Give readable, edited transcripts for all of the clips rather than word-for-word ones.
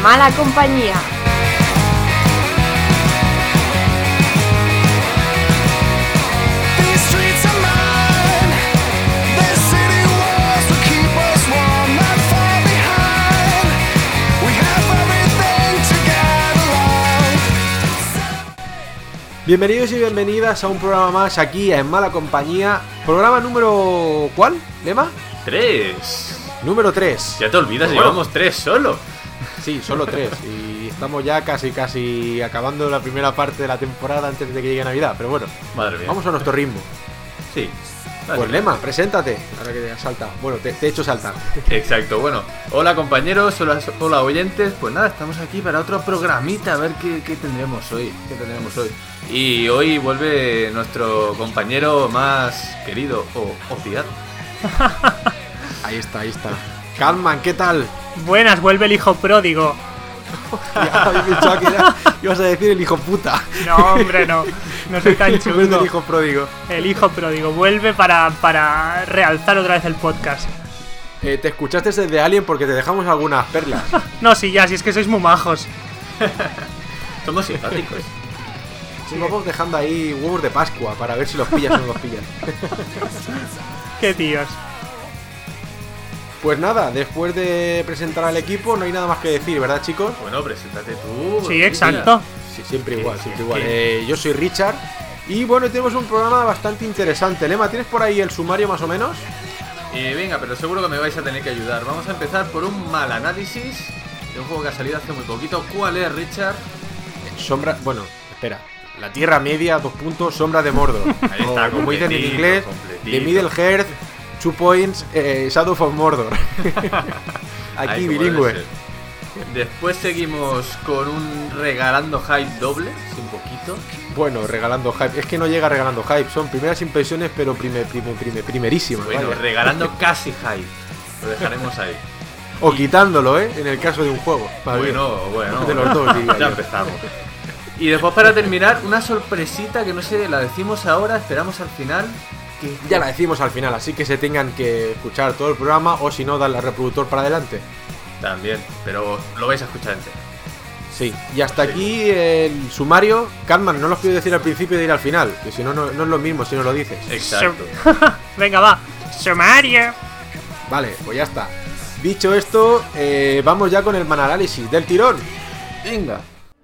mala compañía. Bienvenidos y bienvenidas a un programa más aquí en Mala Compañía. Programa número... ¿cuál, Lema? 3. Número 3. Ya te olvidas, Bueno. llevamos 3 solo. Sí, solo 3. Y estamos ya casi acabando la primera parte de la temporada antes de que llegue Navidad. Pero bueno, Madre mía. vamos a nuestro ritmo. Sí. Pues Lema, preséntate. Ahora que te has saltado. Bueno, te he hecho saltar. Exacto, bueno. Hola compañeros, hola oyentes. Pues nada, estamos aquí para otro programita. A ver qué tendremos hoy. Y hoy vuelve nuestro compañero más querido o odiado. Ahí está. Calman, ¿qué tal? Buenas, vuelve el hijo pródigo. Ya había pensado que ibas a decir el hijo puta. No, hombre, no soy tan En vez del chungo. hijo pródigo. El hijo pródigo vuelve para realzar otra vez el podcast. Te escuchaste desde Alien porque te dejamos algunas perlas. No, sí, ya, si es que sois muy majos. Somos simpáticos. Sí, vamos dejando ahí huevos de Pascua para ver si los pillas o no los pillas. Qué tíos. Pues nada, después de presentar al equipo no hay nada más que decir, ¿verdad, chicos? Bueno, preséntate tú. Sí, exacto. Sí, siempre igual. Yo soy Richard y bueno, tenemos un programa bastante interesante. Lema, ¿tienes por ahí el sumario más o menos? Venga, pero seguro que me vais a tener que ayudar. Vamos a empezar por un mal análisis de un juego que ha salido hace muy poquito. ¿Cuál es, Richard? Espera. La Tierra Media, Sombra de Mordor. Ahí está, O, como dicen en completito, inglés, completito. The Middle Earth, 2 Points, Shadow of Mordor. Aquí Ahí, como bilingüe. debe ser. Después seguimos con un regalando hype doble, sí, un poquito. Bueno, regalando hype. Es que no llega regalando hype. Son primeras impresiones, pero primerísimas. Bueno, vaya. regalando casi hype. Lo dejaremos ahí. O quitándolo, en el caso de un juego. Vale. Bueno. De los dos, diría Ya yo. empezamos. Y después, para terminar, una sorpresita que no sé, la decimos ahora, esperamos al final. Ya la decimos al final, así que se tengan que escuchar todo el programa o si no, darle al reproductor para adelante. También, pero lo vais a escuchar entero. Sí, y hasta aquí el sumario. Calman, no los quiero decir al principio de ir al final, que si no, no es lo mismo si no lo dices. Exacto. Venga, va. Sumario. Vale, pues ya está. Dicho esto, vamos ya con el mananálisis del tirón. Venga.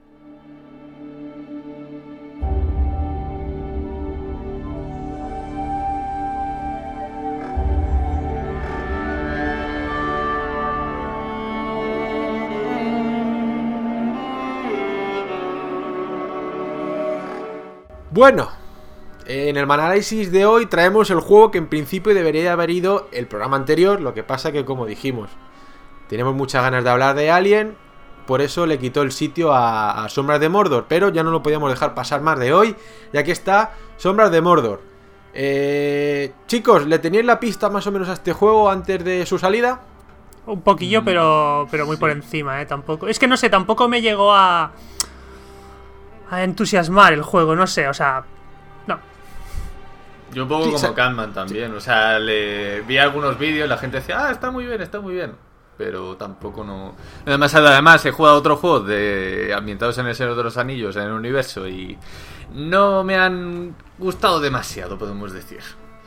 Bueno, en el mananálisis de hoy traemos el juego que en principio debería haber ido el programa anterior. Lo que pasa que, como dijimos, tenemos muchas ganas de hablar de Alien, por eso le quitó el sitio a Sombras de Mordor, pero ya no lo podíamos dejar pasar más de hoy, ya que está Sombras de Mordor. Chicos, ¿le teníais la pista más o menos a este juego antes de su salida? Un poquillo, pero muy por encima, tampoco. Es que no sé, tampoco me llegó a entusiasmar el juego, no sé, o sea, no. Yo un poco Sí, como Catman también, o sea, le vi algunos vídeos, la gente decía, está muy bien, pero tampoco no. Además he jugado otros juegos ambientados en el Señor de los Anillos, en el universo, y no me han gustado demasiado, podemos decir.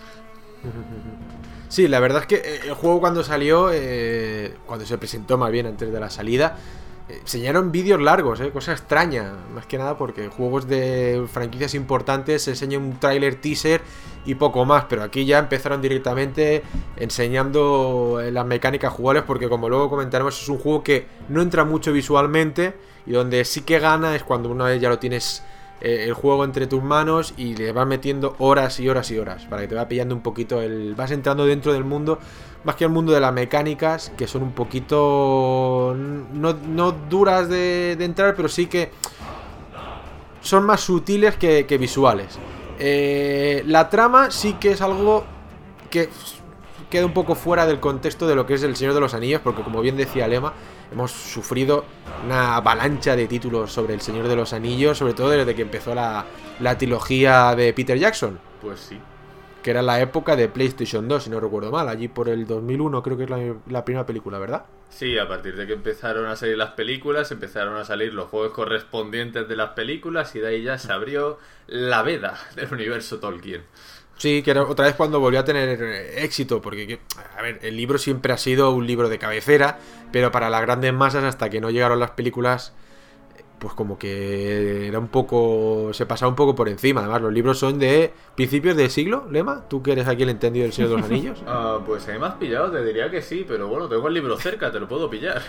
Sí, la verdad es que el juego cuando salió, cuando se presentó más bien antes de la salida, enseñaron vídeos largos, cosa extraña, más que nada porque juegos de franquicias importantes se enseña un tráiler teaser y poco más, pero aquí ya empezaron directamente enseñando las mecánicas jugables, porque como luego comentaremos es un juego que no entra mucho visualmente y donde sí que gana es cuando una vez ya lo tienes el juego entre tus manos y le vas metiendo horas y horas y horas para que te va pillando un poquito vas entrando dentro del mundo, más que el mundo de las mecánicas, que son un poquito no duras de entrar, pero sí que son más sutiles que visuales. La trama sí que es algo que queda un poco fuera del contexto de lo que es El Señor de los Anillos, porque como bien decía Lema, hemos sufrido una avalancha de títulos sobre El Señor de los Anillos, sobre todo desde que empezó la trilogía de Peter Jackson. Pues sí. que era la época de PlayStation 2, si no recuerdo mal, allí por el 2001 creo que es la primera película, ¿verdad? Sí, a partir de que empezaron a salir las películas, empezaron a salir los juegos correspondientes de las películas y de ahí ya se abrió la veda del universo Tolkien. Sí, que era otra vez cuando volvió a tener éxito, porque, a ver, el libro siempre ha sido un libro de cabecera, pero para las grandes masas, hasta que no llegaron las películas, pues como que era un poco... se pasaba un poco por encima. Además, los libros son de principios de siglo, Lema. ¿Tú que eres aquí el entendido del Señor de los Anillos? Pues a mí me has pillado, te diría que sí, pero bueno, tengo el libro cerca, te lo puedo pillar.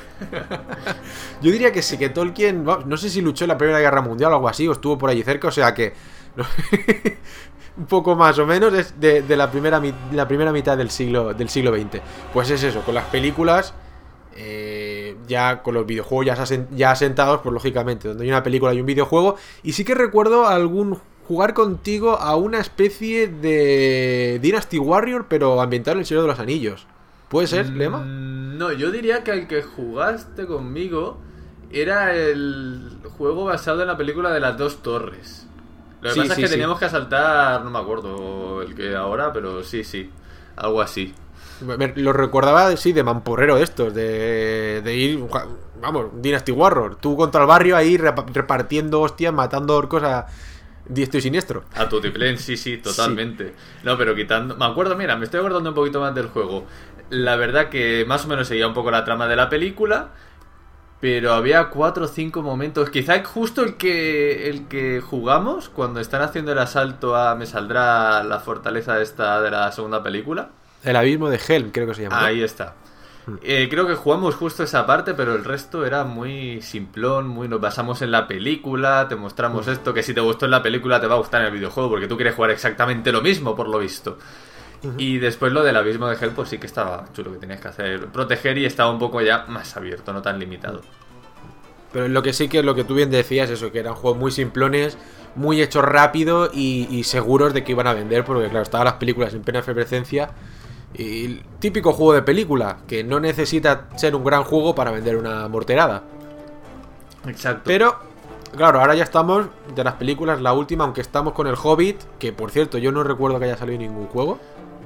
Yo diría que sí, que Tolkien, no sé si luchó en la Primera Guerra Mundial o algo así, o estuvo por allí cerca, o sea que... un poco más o menos es de la primera mitad del siglo XX. Pues es eso, con las películas, ya con los videojuegos ya asentados, pues lógicamente, donde hay una película y un videojuego. Y sí que recuerdo jugar contigo a una especie de Dynasty Warrior, pero ambientado en el Señor de los Anillos. ¿Puede ser, Lema? No, yo diría que el que jugaste conmigo era el juego basado en la película de las dos torres. Lo que pasa es que teníamos que asaltar, no me acuerdo el que ahora, pero sí, algo así. Lo recordaba, sí, de mamporrero estos, de ir, vamos, Dynasty Warrior, tú contra el barrio ahí repartiendo hostias, matando orcos a diestro y siniestro. A tutiplén, sí, totalmente. Sí. No, pero quitando, me acuerdo, mira, me estoy acordando un poquito más del juego. La verdad que más o menos seguía un poco la trama de la película, pero había 4 o 5 momentos, quizá justo el que jugamos, cuando están haciendo el asalto a... me saldrá la fortaleza esta de la segunda película. El abismo de Helm, creo que se llama. Ahí está. Creo que jugamos justo esa parte, pero el resto era muy simplón, nos basamos en la película, te mostramos esto, que si te gustó en la película te va a gustar en el videojuego, porque tú quieres jugar exactamente lo mismo, por lo visto. Y después lo del abismo de Helm, pues sí que estaba chulo, que tenías que hacer proteger y estaba un poco ya más abierto, no tan limitado. Pero lo que sí que es lo que tú bien decías, eso, que eran juegos muy simplones, muy hechos rápido y seguros de que iban a vender, porque claro, estaban las películas en plena efervescencia. Y el típico juego de película, que no necesita ser un gran juego para vender una morterada. Exacto. Pero, claro, ahora ya estamos de las películas, la última, aunque estamos con el Hobbit, que por cierto, yo no recuerdo que haya salido ningún juego.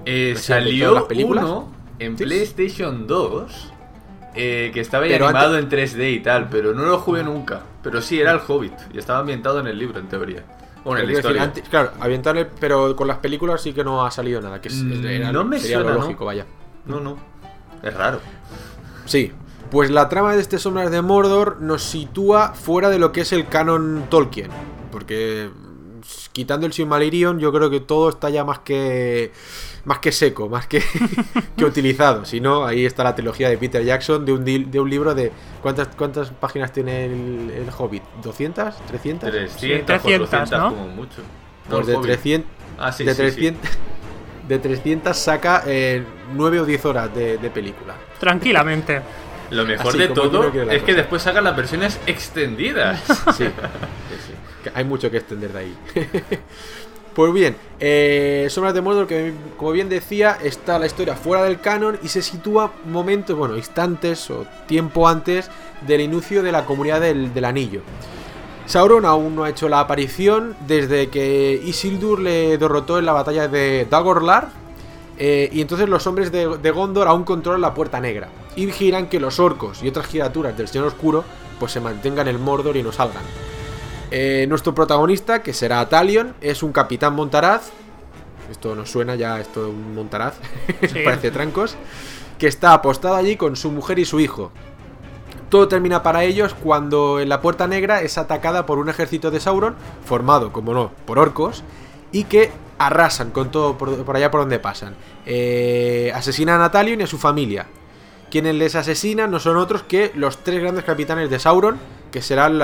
Salió uno en PlayStation 2, que estaba ya animado en 3D y tal, pero no lo jugué nunca. Pero sí, era el Hobbit, y estaba ambientado en el libro, en teoría. Bueno, en la historia. Claro, ambientado, pero con las películas sí que no ha salido nada, que no me sería suena, lo lógico, vaya. No, es raro. Sí, pues la trama de este Sombras de Mordor nos sitúa fuera de lo que es el canon Tolkien, porque quitando el Silmarillion yo creo que todo está ya más que seco, más que utilizado. Si no, ahí está la trilogía de Peter Jackson de un libro de... ¿Cuántas páginas tiene el Hobbit? ¿200? ¿300? 300, sí, 300, 400 ¿no? como mucho. Pues de 300... Sí, de 300... De 300 saca 9 o 10 horas de película. Tranquilamente. Lo mejor así de todo es que cosa. Después sacan las versiones extendidas. Sí. Hay mucho que extender de ahí. Pues bien, Sombras de Mordor, que como bien decía, está la historia fuera del canon y se sitúa instantes o tiempo antes del inicio de la Comunidad del Anillo. Sauron aún no ha hecho la aparición desde que Isildur le derrotó en la batalla de Dagorlar, y entonces los hombres de Gondor aún controlan la Puerta Negra y vigilan que los orcos y otras criaturas del Señor Oscuro pues se mantengan en Mordor y no salgan. Nuestro protagonista, que será Talion, es un capitán montaraz. Esto nos suena ya, esto de un montaraz. Sí. Parece trancos. Que está apostado allí con su mujer y su hijo. Todo termina para ellos cuando en la Puerta Negra es atacada por un ejército de Sauron, formado, como no, por orcos, y que arrasan con todo por allá por donde pasan. Asesinan a Talion y a su familia. Quienes les asesinan no son otros que los 3 grandes capitanes de Sauron, que serán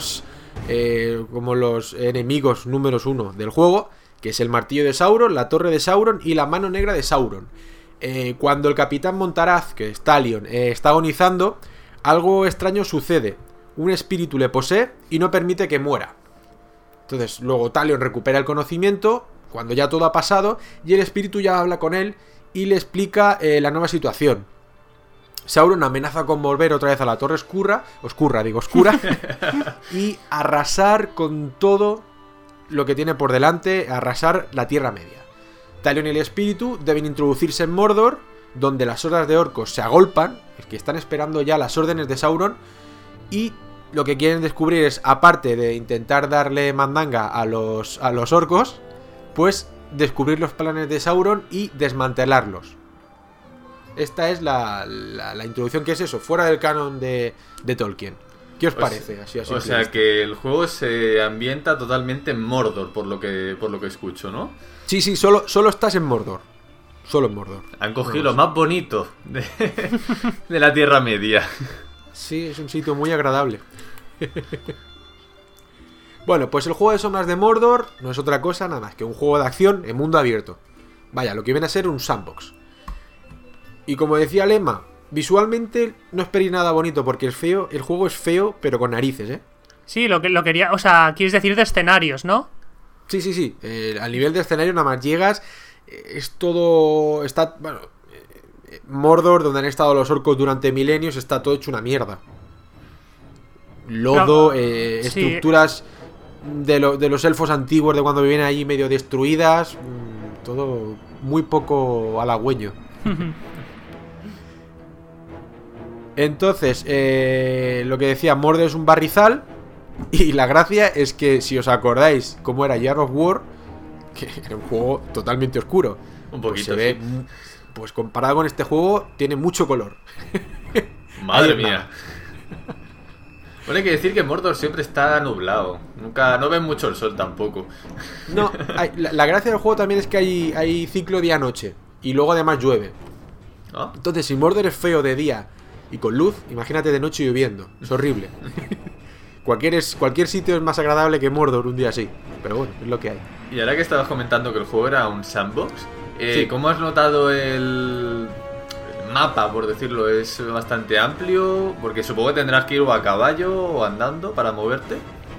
como los enemigos números 1 del juego, que es el martillo de Sauron, la torre de Sauron y la mano negra de Sauron. Cuando el capitán montaraz, que es Talion, está agonizando, algo extraño sucede. Un espíritu le posee y no permite que muera. Entonces luego Talion recupera el conocimiento cuando ya todo ha pasado y el espíritu ya habla con él y le explica la nueva situación. Sauron amenaza con volver otra vez a la Torre Oscura y arrasar con todo lo que tiene por delante, arrasar la Tierra Media. Talion y el espíritu deben introducirse en Mordor, donde las hordas de orcos se agolpan, es que están esperando ya las órdenes de Sauron, y lo que quieren descubrir es, aparte de intentar darle mandanga a los orcos, pues descubrir los planes de Sauron y desmantelarlos. Esta es la introducción, que es eso, fuera del canon de Tolkien. ¿Qué os parece? O sea que el juego se ambienta totalmente en Mordor, por lo que escucho, ¿no? Sí, solo estás en Mordor. Solo en Mordor. Han cogido lo más bonito de la Tierra Media. Sí, es un sitio muy agradable. Bueno, pues el juego de sombras de Mordor no es otra cosa nada más que un juego de acción en mundo abierto. Vaya, lo que viene a ser un sandbox. Y como decía Lema, visualmente no esperéis nada bonito porque es feo. El juego es feo, pero con narices, ¿eh? Sí, lo quería... O sea, quieres decir de escenarios, ¿no? Sí. Al nivel de escenario nada más llegas... Es todo... Está... Bueno... Mordor, donde han estado los orcos durante milenios, está todo hecho una mierda. Lodo, estructuras de los elfos antiguos de cuando vivían allí medio destruidas. Todo muy poco halagüeño. Entonces, lo que decía, Mordor es un barrizal. Y la gracia es que, si os acordáis cómo era Gears of War, que era un juego totalmente oscuro, un poquito, pues se ve, pues comparado con este juego, tiene mucho color. Madre mía. Bueno, hay que decir que Mordor siempre está nublado. No ven mucho el sol tampoco. No, la gracia del juego también es que hay ciclo día-noche. Y luego además llueve. ¿Ah? Entonces, si Mordor es feo de día y con luz, imagínate de noche lloviendo. Es horrible. Cualquier sitio es más agradable que Mordor un día así. Pero bueno, es lo que hay. Y ahora que estabas comentando que el juego era un sandbox, sí. ¿Cómo has notado el mapa, por decirlo? ¿Es bastante amplio? Porque supongo que tendrás que ir o a caballo o andando para moverte.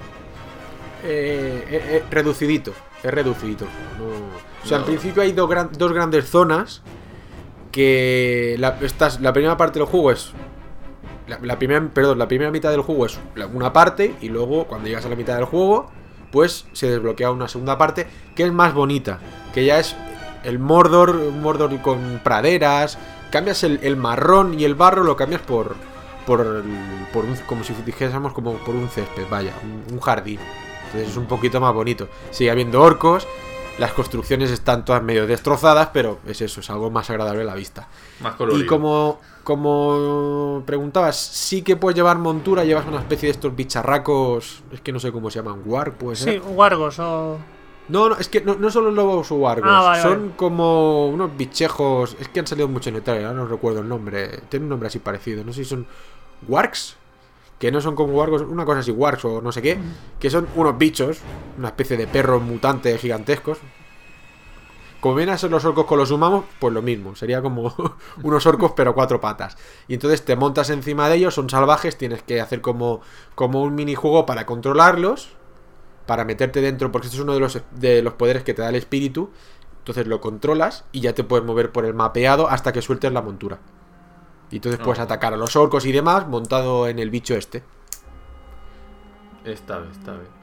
Reducidito. Es reducidito. O sea, en principio hay dos grandes zonas. Que la primera parte del juego es... La primera mitad del juego es una parte. Y luego, cuando llegas a la mitad del juego, pues se desbloquea una segunda parte que es más bonita. Que ya es el Mordor con praderas. Cambias el marrón y el barro, lo cambias por un, como si dijésemos como por un césped, vaya, un jardín. Entonces es un poquito más bonito. Sigue habiendo orcos. Las construcciones están todas medio destrozadas, pero es eso, es algo más agradable a la vista. Más colorido. Y como preguntabas, sí que puedes llevar montura, llevas una especie de estos bicharracos, es que no sé cómo se llaman, warg, puede ser. Sí, wargos o... No, es que no son los lobos o wargos, vale, son vale. Como unos bichejos, es que han salido mucho en el trailer, ahora no recuerdo el nombre, tiene un nombre así parecido, no sé si son wargs, que no son como wargos, una cosa así, wargs o no sé qué, que son unos bichos, una especie de perros mutantes gigantescos. Como vienen a ser los orcos con los humanos, pues lo mismo, sería como unos orcos pero 4 patas. Y entonces te montas encima de ellos, son salvajes, tienes que hacer como un minijuego para controlarlos, para meterte dentro, porque esto es uno de los poderes que te da el espíritu. Entonces lo controlas y ya te puedes mover por el mapeado hasta que sueltes la montura. Y entonces puedes atacar a los orcos y demás montado en el bicho este. Está bien.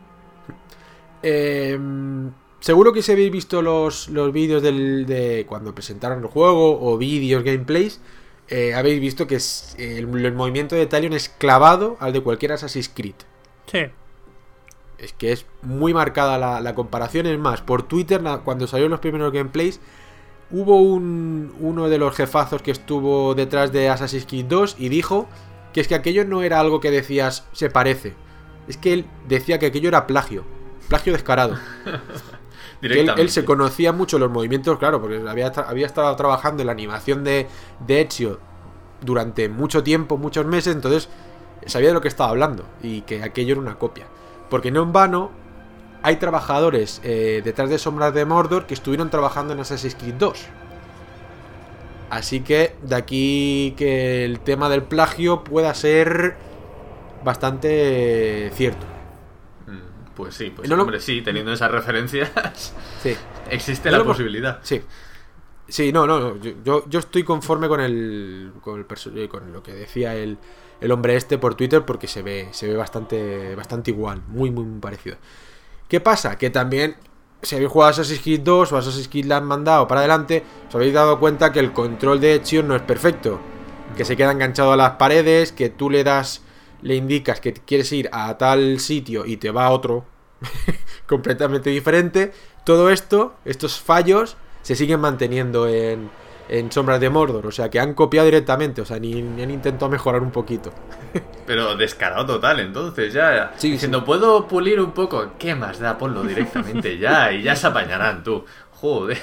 Seguro que si habéis visto los vídeos de cuando presentaron el juego o vídeos, gameplays, habéis visto que el movimiento de Talion es clavado al de cualquier Assassin's Creed. Sí. Es que es muy marcada la comparación. Es más, por Twitter, cuando salieron los primeros gameplays, hubo uno de los jefazos que estuvo detrás de Assassin's Creed 2 y dijo que es que aquello no era algo que decías se parece. Es que él decía que aquello era plagio descarado. Que él se conocía mucho los movimientos, claro, porque había estado trabajando en la animación de Ezio durante mucho tiempo, muchos meses, entonces sabía de lo que estaba hablando y que aquello era una copia. Porque no en vano hay trabajadores detrás de Sombras de Mordor que estuvieron trabajando en Assassin's Creed 2. Así que de aquí que el tema del plagio pueda ser bastante cierto. Pues sí, hombre, sí, teniendo esas referencias, sí. Existe la posibilidad. Sí. Sí, no. Yo estoy conforme con lo que decía el hombre este por Twitter, porque se ve bastante igual, muy parecido. ¿Qué pasa? Que también si habéis jugado Assassin's Creed 2 o Assassin's Creed la han mandado para adelante, os habéis dado cuenta que el control de Ezio no es perfecto. Que se queda enganchado a las paredes, que tú le indicas que quieres ir a tal sitio y te va a otro completamente diferente. Todo esto, estos fallos, se siguen manteniendo en Sombras de Mordor. O sea, que han copiado directamente, o sea, ni han intentado mejorar un poquito. Pero descarado total, entonces, ya. Sí, diciendo, sí. ¿puedo pulir un poco? ¿Qué más da? Ponlo directamente ya y ya se apañarán tú. Joder.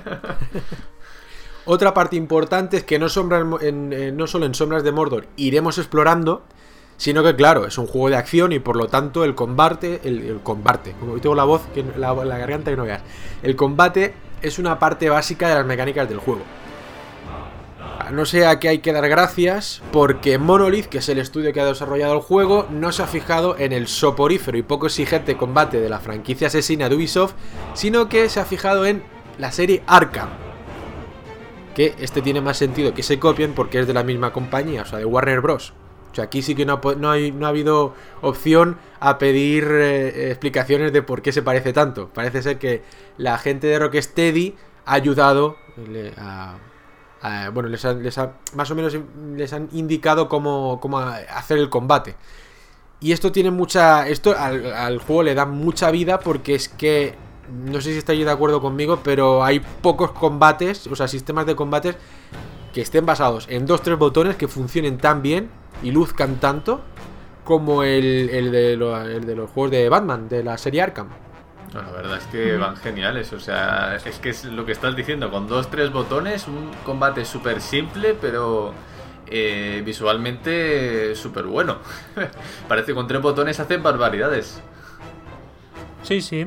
Otra parte importante es que no solo en Sombras de Mordor iremos explorando, sino que, claro, es un juego de acción y por lo tanto el combate, como hoy tengo la voz, la garganta que no veas, el combate es una parte básica de las mecánicas del juego. No sé a qué hay que dar gracias, porque Monolith, que es el estudio que ha desarrollado el juego, no se ha fijado en el soporífero y poco exigente combate de la franquicia asesina de Ubisoft, sino que se ha fijado en la serie Arkham. Que tiene más sentido que se copien porque es de la misma compañía, o sea, de Warner Bros. O sea, aquí sí que no ha habido opción a pedir explicaciones de por qué se parece tanto. Parece ser que la gente de Rocksteady ha ayudado bueno, más o menos les han indicado cómo hacer el combate. Y esto tiene esto al juego le da mucha vida porque es que, no sé si estáis de acuerdo conmigo, pero hay pocos combates, o sea, sistemas de combates que estén basados en 2-3 botones que funcionen tan bien y luzcan tanto como el de los juegos de Batman, de la serie Arkham. No, la verdad es que van geniales, o sea, es que es lo que estás diciendo, con 2-3 botones, un combate súper simple, pero visualmente súper bueno. Parece que con 3 botones hacen barbaridades. Sí, sí.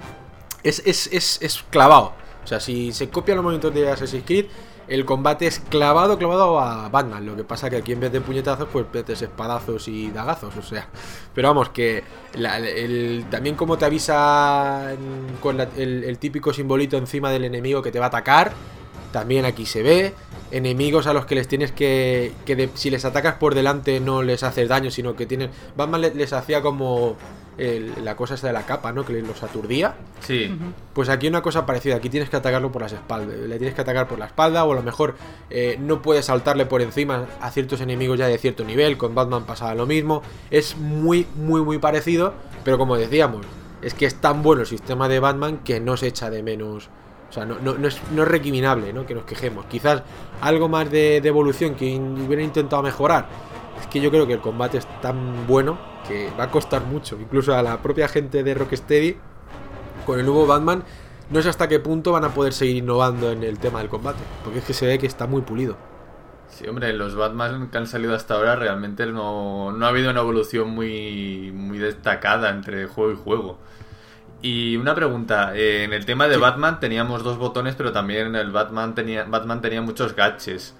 Es clavado. O sea, si se copian los movimientos de Assassin's Creed, el combate es clavado a Batman. Lo que pasa que aquí en vez de puñetazos, pues metes espadazos y dagazos. O sea, pero vamos, que también como te avisa con el típico simbolito encima del enemigo que te va a atacar, también aquí se ve. Enemigos a los que les tienes si les atacas por delante no les haces daño, sino que tienen... Batman les hacía como la cosa esta de la capa, ¿no? Que los aturdía. Sí. Pues aquí una cosa parecida. Aquí tienes que atacarlo por las espaldas. Le tienes que atacar por la espalda, o a lo mejor no puedes saltarle por encima a ciertos enemigos ya de cierto nivel. Con Batman pasaba lo mismo. Es muy parecido, pero como decíamos, es que es tan bueno el sistema de Batman que no se echa de menos. O sea, no es recriminable, ¿no? Que nos quejemos. Quizás algo más de evolución que hubieran intentado mejorar. Es que yo creo que el combate es tan bueno que va a costar mucho. Incluso a la propia gente de Rocksteady, con el nuevo Batman, no sé hasta qué punto van a poder seguir innovando en el tema del combate. Porque es que se ve que está muy pulido. Sí, hombre, los Batman que han salido hasta ahora realmente no ha habido una evolución muy destacada entre juego y juego. Y una pregunta, en el tema de Sí. Batman teníamos 2 botones, pero también el Batman tenía muchos gadgets.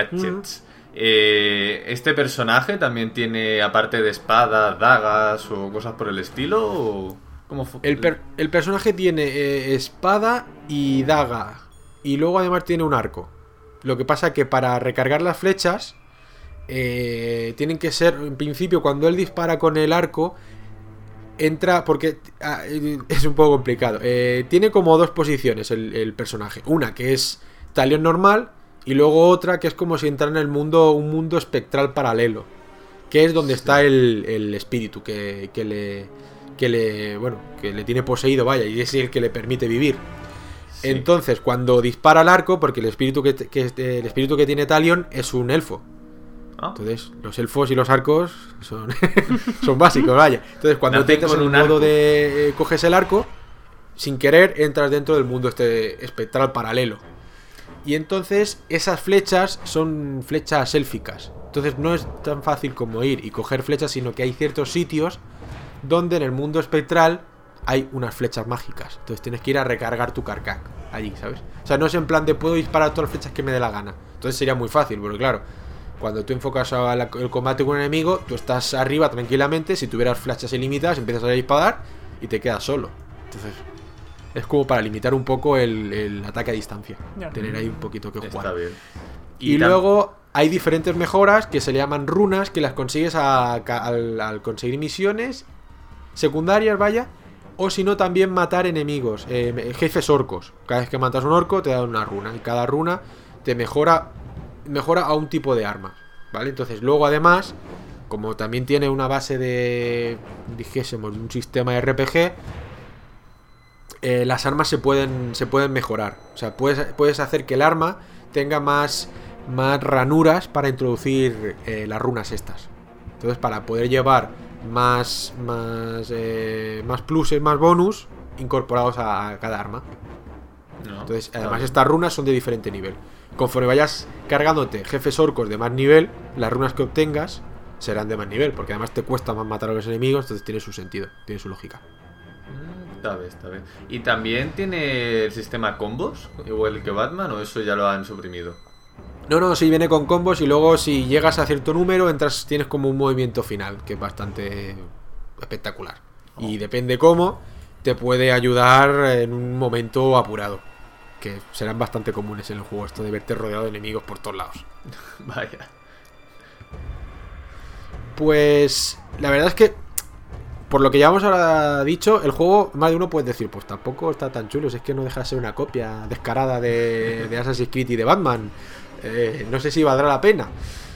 ¿Este personaje también tiene, aparte de espada, dagas o cosas por el estilo? ¿O cómo fue? El personaje tiene espada y daga. Y luego además tiene un arco. Lo que pasa que para recargar las flechas tienen que ser, en principio, cuando él dispara con el arco, entra, porque es un poco complicado. Tiene como 2 posiciones el personaje. Una que es talión normal, y luego otra que es como si entrara en un mundo espectral paralelo, que es donde está el espíritu que le tiene poseído, vaya, y es el que le permite vivir. Sí. Entonces, cuando dispara el arco, porque el espíritu que tiene Talion es un elfo. Entonces, los elfos y los arcos son básicos, vaya. Entonces, cuando te entras en un modo de coges el arco, sin querer entras dentro del mundo espectral paralelo. Y entonces, esas flechas son flechas élficas. Entonces, no es tan fácil como ir y coger flechas, sino que hay ciertos sitios donde en el mundo espectral hay unas flechas mágicas. Entonces, tienes que ir a recargar tu carcac allí, ¿sabes? O sea, no es en plan de puedo disparar todas las flechas que me dé la gana. Entonces, sería muy fácil, pero claro, cuando tú enfocas el combate con un enemigo, tú estás arriba tranquilamente. Si tuvieras flechas ilimitadas, empiezas a disparar y te quedas solo. Entonces, es como para limitar un poco el ataque a distancia. Ya. Tener ahí un poquito que jugar. Está bien. Y luego hay diferentes mejoras que se le llaman runas, que las consigues al conseguir misiones secundarias, vaya, o si no también matar enemigos, jefes orcos. Cada vez que matas un orco te da una runa, y cada runa te mejora a un tipo de arma, ¿vale? Entonces luego además, como también tiene una base de, dijésemos, un sistema de RPG, las armas se pueden mejorar. O sea, puedes hacer que el arma tenga más ranuras para introducir las runas estas. Entonces, para poder llevar más pluses, más bonus incorporados a cada arma. No, Entonces, además estas runas son de diferente nivel. Conforme vayas cargándote jefes orcos de más nivel, las runas que obtengas serán de más nivel, porque además te cuesta más matar a los enemigos, entonces tiene su sentido, tiene su lógica. Está bien. ¿Y también tiene el sistema combos, igual que Batman, o eso ya lo han suprimido? No, sí, viene con combos y luego si llegas a cierto número, tienes como un movimiento final, que es bastante espectacular. Y depende cómo, te puede ayudar en un momento apurado, que serán bastante comunes en el juego, esto de verte rodeado de enemigos por todos lados. Vaya. Pues la verdad es que, por lo que ya hemos ahora dicho, el juego, más de uno puede decir, pues tampoco está tan chulo, si es que no deja de ser una copia descarada de Assassin's Creed y de Batman. No sé si valdrá la pena.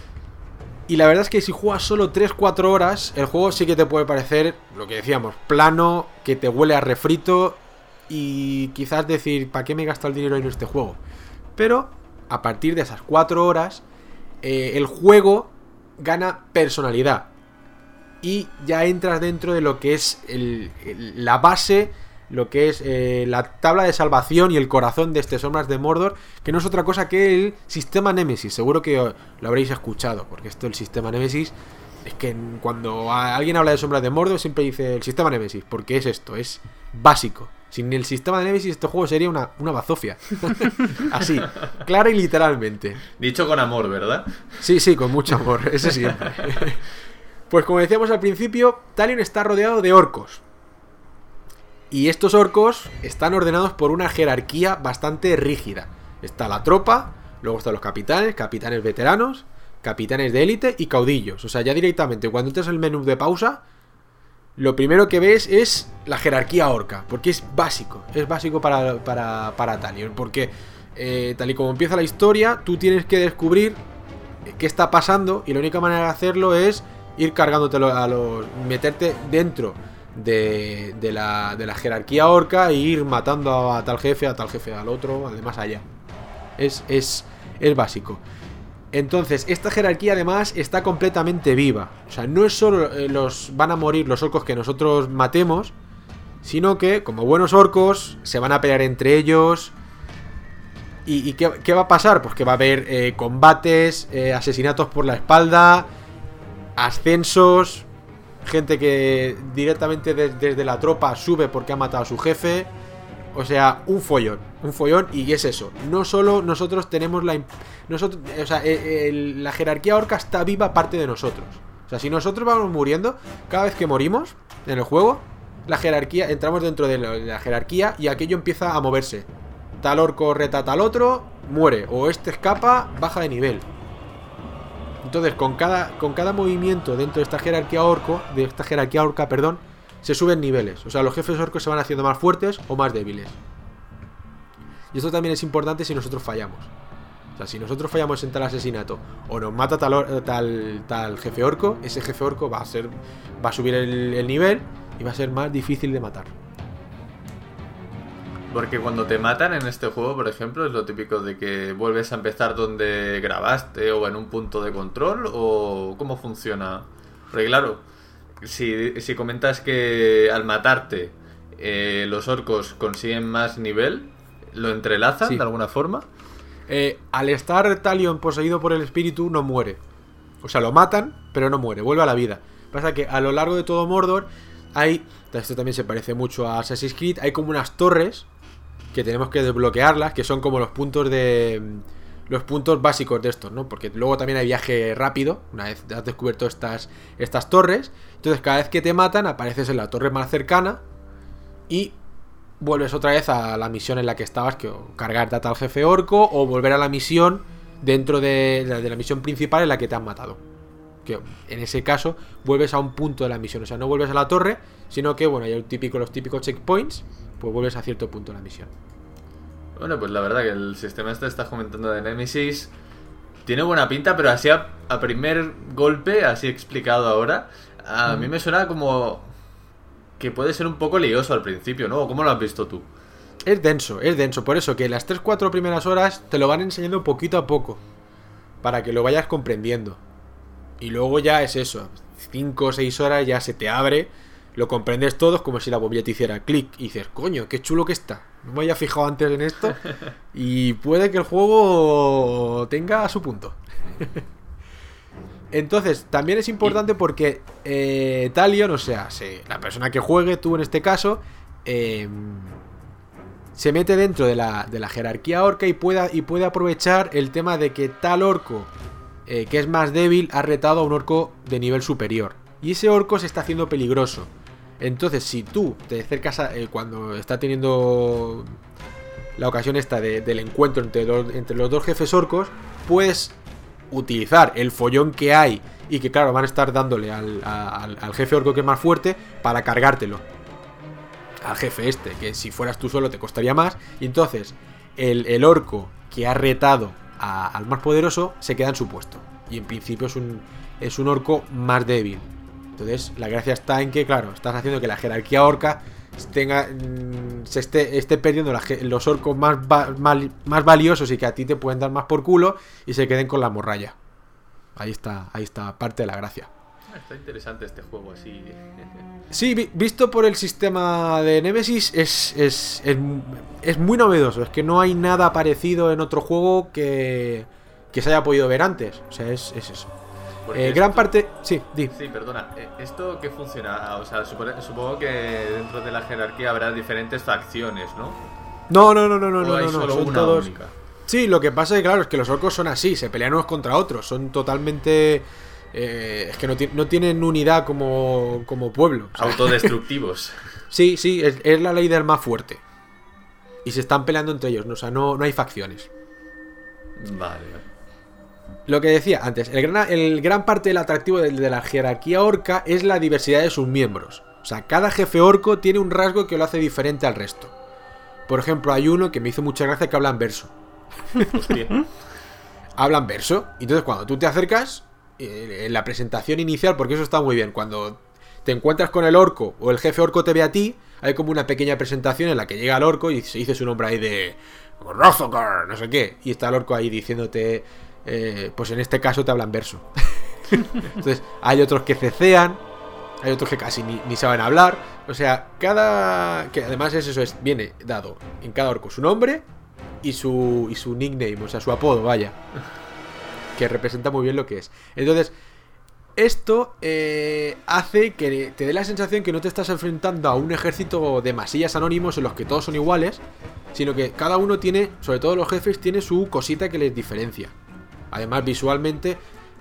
Y la verdad es que si juegas solo 3-4 horas, el juego sí que te puede parecer, lo que decíamos, plano, que te huele a refrito y quizás decir, ¿para qué me he gastado el dinero en este juego? Pero a partir de esas 4 horas, el juego gana personalidad y ya entras dentro de lo que es la base, lo que es la tabla de salvación y el corazón de este Sombras de Mordor, que no es otra cosa que el sistema Némesis. Seguro que lo habréis escuchado, porque esto, el sistema Némesis, es que cuando alguien habla de Sombras de Mordor siempre dice el sistema Némesis, porque es esto, es básico. Sin el sistema de Némesis este juego sería una bazofia. Así, clara y literalmente. Dicho con amor, ¿verdad? Sí, con mucho amor, eso siempre. Pues como decíamos al principio, Talion está rodeado de orcos. Y estos orcos están ordenados por una jerarquía bastante rígida. Está la tropa, luego están los capitanes veteranos, capitanes de élite y caudillos. O sea, ya directamente cuando entras al menú de pausa, lo primero que ves es la jerarquía orca, porque es básico para Talion. Porque tal y como empieza la historia, tú tienes que descubrir qué está pasando, y la única manera de hacerlo es ir cargándotelo meterte dentro de la jerarquía orca e ir matando a tal jefe, al otro, al de más allá. Es básico. Entonces, esta jerarquía además está completamente viva. O sea, no es solo van a morir los orcos que nosotros matemos, sino que, como buenos orcos, se van a pelear entre ellos. ¿Y qué va a pasar? Pues que va a haber combates, asesinatos por la espalda, ascensos, gente que directamente desde la tropa sube porque ha matado a su jefe. O sea, un follón, y es eso. No solo nosotros tenemos la jerarquía orca está viva aparte de nosotros. O sea, si nosotros vamos muriendo, cada vez que morimos en el juego, la jerarquía, entramos dentro de la jerarquía y aquello empieza a moverse. Tal orco reta a tal otro, muere. O este escapa, baja de nivel. Entonces, con cada movimiento dentro de esta jerarquía orca, se suben niveles. O sea, los jefes orcos se van haciendo más fuertes o más débiles. Y esto también es importante si nosotros fallamos. O sea, si nosotros fallamos en tal asesinato o nos mata tal jefe orco, ese jefe orco va a subir el nivel y va a ser más difícil de matar. Porque cuando te matan en este juego, por ejemplo, es lo típico de que vuelves a empezar donde grabaste o en un punto de control, o ¿cómo funciona? Porque claro, si comentas que al matarte los orcos consiguen más nivel, ¿lo entrelazan de alguna forma? Al estar Talion poseído por el espíritu, no muere. O sea, lo matan, pero no muere, vuelve a la vida. Pasa que a lo largo de todo Mordor esto también se parece mucho a Assassin's Creed, hay como unas torres que tenemos que desbloquearlas, que son como los puntos básicos de estos, ¿no? Porque luego también hay viaje rápido, una vez has descubierto estas torres. Entonces cada vez que te matan apareces en la torre más cercana y vuelves otra vez a la misión en la que estabas, que cargarte a tal jefe orco o volver a la misión dentro de la misión principal en la que te han matado. que en ese caso vuelves a un punto de la misión. O sea, no vuelves a la torre, sino que, bueno, hay los típicos checkpoints, pues vuelves a cierto punto de la misión. Bueno, pues la verdad que el sistema este estás comentando de Nemesis tiene buena pinta, pero así a primer golpe, así explicado ahora, a mí me suena como que puede ser un poco lioso al principio, ¿no? ¿Cómo lo has visto tú? Es denso, por eso que las 3-4 primeras horas te lo van enseñando poquito a poco, para que lo vayas comprendiendo. Y luego ya es eso, 5 o 6 horas ya se te abre, lo comprendes todo, es como si la bombilla te hiciera clic y dices, coño, qué chulo que está. No me había fijado antes en esto y puede que el juego tenga su punto. Entonces, también es importante porque Talion, o sea, la persona que juegue, tú en este caso, se mete dentro de la jerarquía orca y puede aprovechar el tema de que tal orco, que es más débil, ha retado a un orco de nivel superior. Y ese orco se está haciendo peligroso. Entonces, si tú te acercas cuando está teniendo la ocasión esta del encuentro entre los dos jefes orcos, puedes utilizar el follón que hay y que, claro, van a estar dándole al jefe orco que es más fuerte para cargártelo. Al jefe este, que si fueras tú solo te costaría más. Y entonces, el orco que ha retado al más poderoso se queda en su puesto. Y en principio es un orco más débil. Entonces, la gracia está en que, claro, estás haciendo que la jerarquía orca esté perdiendo los orcos más valiosos y que a ti te pueden dar más por culo y se queden con la morralla. Ahí está parte de la gracia. Está interesante este juego así. Sí, visto por el sistema de Nemesis es muy novedoso. Es que no hay nada parecido en otro juego que se haya podido ver antes. O sea, es eso. Gran parte... Sí, di. Sí, perdona. ¿Esto qué funciona? O sea, supongo que dentro de la jerarquía habrá diferentes facciones, ¿no? No. Solo Son una todos... única. Sí, lo que pasa es que, claro, es que los orcos son así, se pelean unos contra otros. Son totalmente... es que no tienen unidad como pueblo. O sea, autodestructivos. Sí, es la ley del más fuerte. Y se están peleando entre ellos, ¿no? O sea, no hay facciones. Vale. Lo que decía antes, el gran parte del atractivo de la jerarquía orca es la diversidad de sus miembros. O sea, cada jefe orco tiene un rasgo que lo hace diferente al resto. Por ejemplo, hay uno que me hizo mucha gracia que habla en verso. Hostia. Habla en verso. Y entonces cuando tú te acercas, en la presentación inicial, porque eso está muy bien, cuando te encuentras con el orco o el jefe orco te ve a ti, hay como una pequeña presentación en la que llega el orco y se dice su nombre ahí de... Rozokar, no sé qué. Y está el orco ahí diciéndote... pues en este caso te hablan verso. Entonces hay otros que cecean, hay otros que casi ni saben hablar. O sea, que además viene dado en cada orco su nombre y su nickname, o sea, su apodo, vaya, que representa muy bien lo que es. Entonces esto hace que te dé la sensación que no te estás enfrentando a un ejército de masillas anónimos en los que todos son iguales, sino que cada uno tiene, sobre todo los jefes, tiene su cosita que les diferencia. Además, visualmente,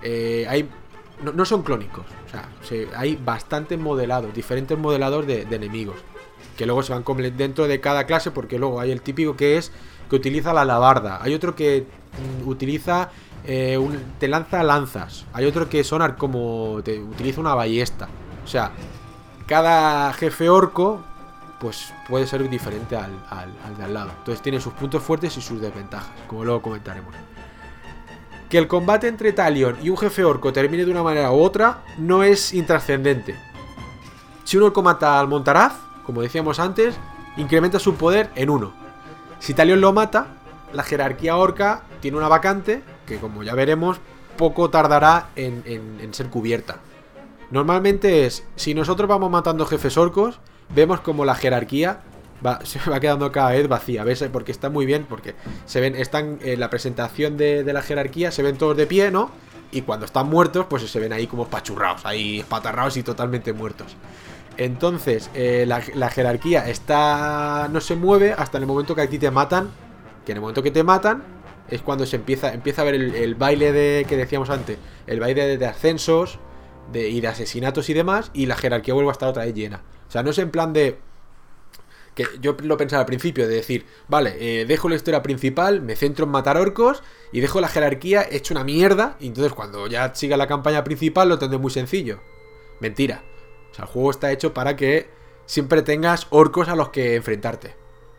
no son clónicos. O sea, hay bastantes modelados, diferentes modelados de enemigos. Que luego se van dentro de cada clase, porque luego hay el típico que utiliza la alabarda. Hay otro que utiliza... te lanza lanzas. Hay otro que utiliza una ballesta. O sea, cada jefe orco pues puede ser diferente al de al lado. Entonces tiene sus puntos fuertes y sus desventajas, como luego comentaremos. Que el combate entre Talion y un jefe orco termine de una manera u otra no es intrascendente. Si un orco mata al Montaraz, como decíamos antes, incrementa su poder en 1. Si Talion lo mata, la jerarquía orca tiene una vacante que, como ya veremos, poco tardará en ser cubierta. Normalmente si nosotros vamos matando jefes orcos, vemos como la jerarquía se va quedando cada vez vacía, ¿ves? Porque está muy bien, porque están en la presentación de la jerarquía, se ven todos de pie, ¿no? Y cuando están muertos, pues se ven ahí como espachurrados, ahí espatarrados y totalmente muertos. Entonces, la jerarquía no se mueve hasta en el momento que a ti te matan, que en el momento que te matan es cuando se empieza a ver el baile que decíamos antes, el baile de ascensos y de asesinatos y demás, y la jerarquía vuelve a estar otra vez llena. O sea, no es en plan de que yo lo pensaba al principio, de decir, vale, dejo la historia principal, me centro en matar orcos y dejo la jerarquía hecho una mierda, y entonces cuando ya siga la campaña principal lo tendré muy sencillo. Mentira. O sea, el juego está hecho para que siempre tengas orcos a los que enfrentarte.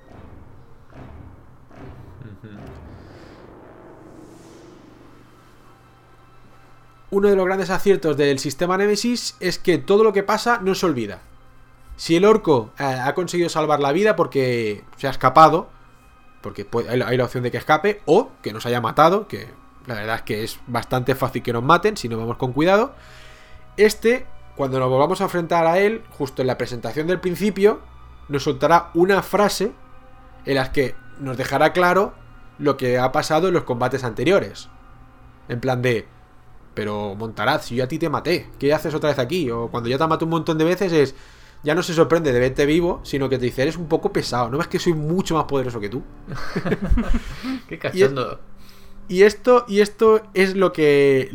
Uno de los grandes aciertos del sistema Nemesis es que todo lo que pasa no se olvida. Si el orco ha conseguido salvar la vida porque se ha escapado, porque hay la opción de que escape, o que nos haya matado, que la verdad es que es bastante fácil que nos maten si no vamos con cuidado, cuando nos volvamos a enfrentar a él, justo en la presentación del principio, nos soltará una frase en la que nos dejará claro lo que ha pasado en los combates anteriores. En plan de, pero Montaraz, si yo a ti te maté, ¿qué haces otra vez aquí? O cuando ya te maté un montón de veces ya no se sorprende de verte vivo, sino que te dice, eres un poco pesado, ¿no ves que soy mucho más poderoso que tú? Qué cachondo. Y esto es lo que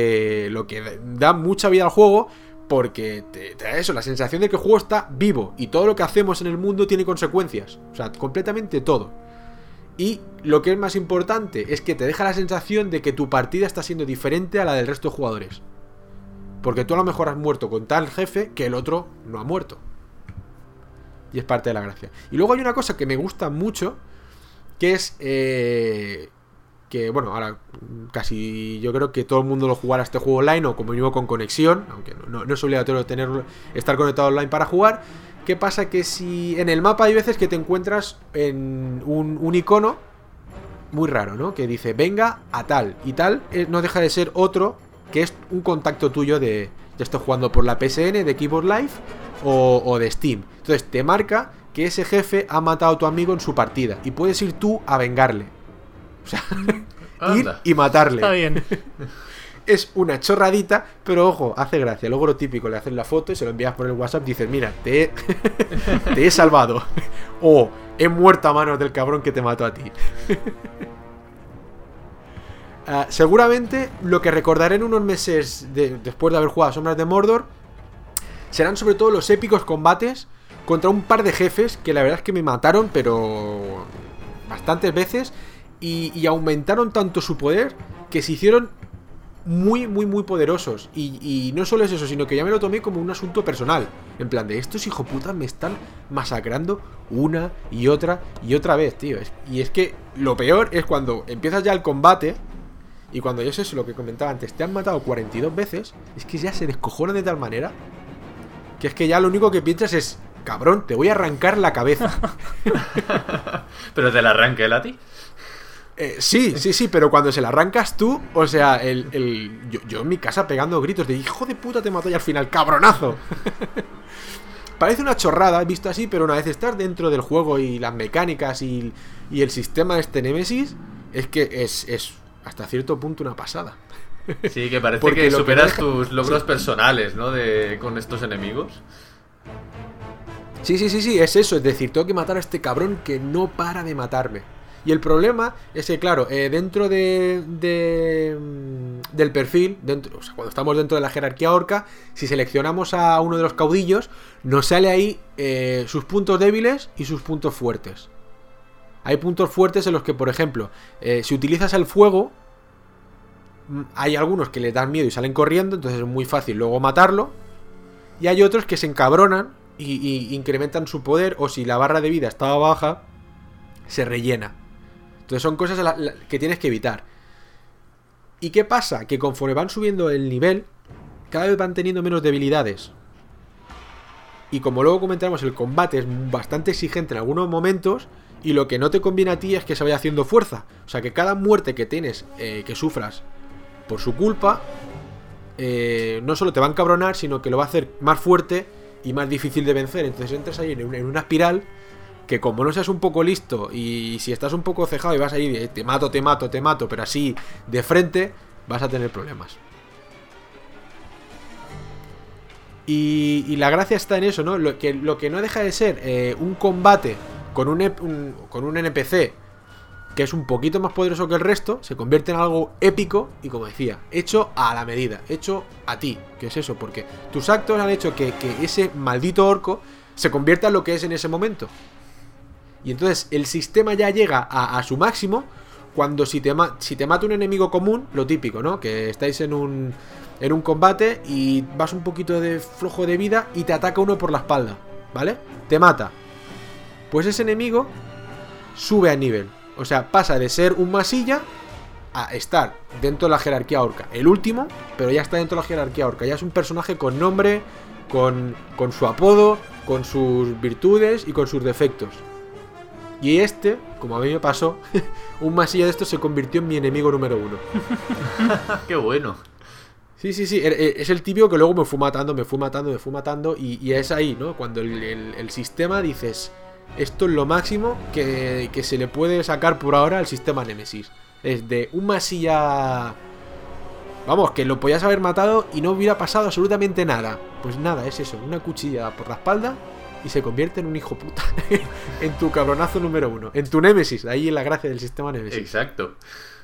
da mucha vida al juego, porque te da eso, la sensación de que el juego está vivo y todo lo que hacemos en el mundo tiene consecuencias. O sea, completamente todo. Y lo que es más importante es que te deja la sensación de que tu partida está siendo diferente a la del resto de jugadores. Porque tú a lo mejor has muerto con tal jefe que el otro no ha muerto. Y es parte de la gracia. Y luego hay una cosa que me gusta mucho, que es que, bueno, ahora casi yo creo que todo el mundo lo jugará este juego online o como mínimo con conexión, aunque no es obligatorio estar conectado online para jugar. ¿Qué pasa? Que si en el mapa hay veces que te encuentras en un icono muy raro, ¿no? Que dice, venga a tal. Y tal no deja de ser otro, que es un contacto tuyo de, ya estoy jugando por la PSN, de Keyboard Live o de Steam. Entonces te marca que ese jefe ha matado a tu amigo en su partida y puedes ir tú a vengarle. O sea, ir y matarle. Está bien. Es una chorradita, pero ojo, hace gracia. Luego lo típico, le haces la foto y se lo envías por el WhatsApp. Dices, mira, te he salvado. O he muerto a manos del cabrón que te mató a ti. Seguramente lo que recordaré en unos meses después de haber jugado a Sombras de Mordor serán sobre todo los épicos combates contra un par de jefes que la verdad es que me mataron, pero bastantes veces, y aumentaron tanto su poder que se hicieron muy, muy, muy poderosos. Y no solo es eso, sino que ya me lo tomé como un asunto personal. En plan de, estos hijoputas me están masacrando una y otra vez, tío. Y es que lo peor es cuando empiezas ya el combate y cuando yo sé eso, lo que comentaba antes, te han matado 42 veces, es que ya se descojonan de tal manera que es que ya lo único que piensas es, cabrón, te voy a arrancar la cabeza. ¿Pero te la arranca él a ti? Sí, pero cuando se la arrancas tú, o sea, yo en mi casa pegando gritos de hijo de puta te mató y al final, cabronazo. Parece una chorrada visto así, pero una vez estás dentro del juego y las mecánicas y el sistema de este Nemesis, es que es hasta cierto punto una pasada. Sí, que parece que superas tus logros personales, ¿no? Con estos enemigos. Sí, es eso, es decir, tengo que matar a este cabrón que no para de matarme. Y el problema es que, claro, dentro del perfil, o sea, cuando estamos dentro de la jerarquía orca, si seleccionamos a uno de los caudillos, nos sale ahí sus puntos débiles y sus puntos fuertes. Hay puntos fuertes en los que, por ejemplo, si utilizas el fuego, hay algunos que le dan miedo y salen corriendo, entonces es muy fácil luego matarlo. Y hay otros que se encabronan y incrementan su poder, o si la barra de vida estaba baja, se rellena. Entonces son cosas que tienes que evitar. ¿Y qué pasa? Que conforme van subiendo el nivel, cada vez van teniendo menos debilidades. Y como luego comentaremos, el combate es bastante exigente en algunos momentos, y lo que no te conviene a ti es que se vaya haciendo fuerza. O sea, que cada muerte que tienes, que sufras por su culpa, no solo te va a encabronar, sino que lo va a hacer más fuerte y más difícil de vencer. Entonces entras ahí en una espiral que, como no seas un poco listo y si estás un poco cejado y vas ahí te mato, pero así de frente, vas a tener problemas. Y la gracia está en eso, ¿no? Lo que no deja de ser un combate con un NPC que es un poquito más poderoso que el resto, se convierte en algo épico y, como decía, hecho a la medida, hecho a ti. ¿Qué es eso? Porque tus actos han hecho que ese maldito orco se convierta en lo que es en ese momento. Y entonces el sistema ya llega a su máximo cuando si te mata un enemigo común, lo típico, ¿no? Que estáis en un combate y vas un poquito de flojo de vida y te ataca uno por la espalda, ¿vale? Te mata. Pues ese enemigo sube a nivel. O sea, pasa de ser un masilla a estar dentro de la jerarquía orca. El último, pero ya está dentro de la jerarquía orca. Ya es un personaje con nombre, con su apodo, con sus virtudes y con sus defectos. Y este, como a mí me pasó, un masilla de estos se convirtió en mi enemigo número 1. ¡Qué bueno! Sí, es el típico que luego me fue matando y es ahí, ¿no? Cuando el sistema dices, esto es lo máximo que se le puede sacar por ahora al sistema Némesis. Es de un masilla... Vamos, que lo podías haber matado y no hubiera pasado absolutamente nada. Pues nada, es eso, una cuchilla por la espalda y se convierte en un hijo puta. En tu cabronazo número 1. En tu Némesis, ahí en la gracia del sistema Némesis. Exacto.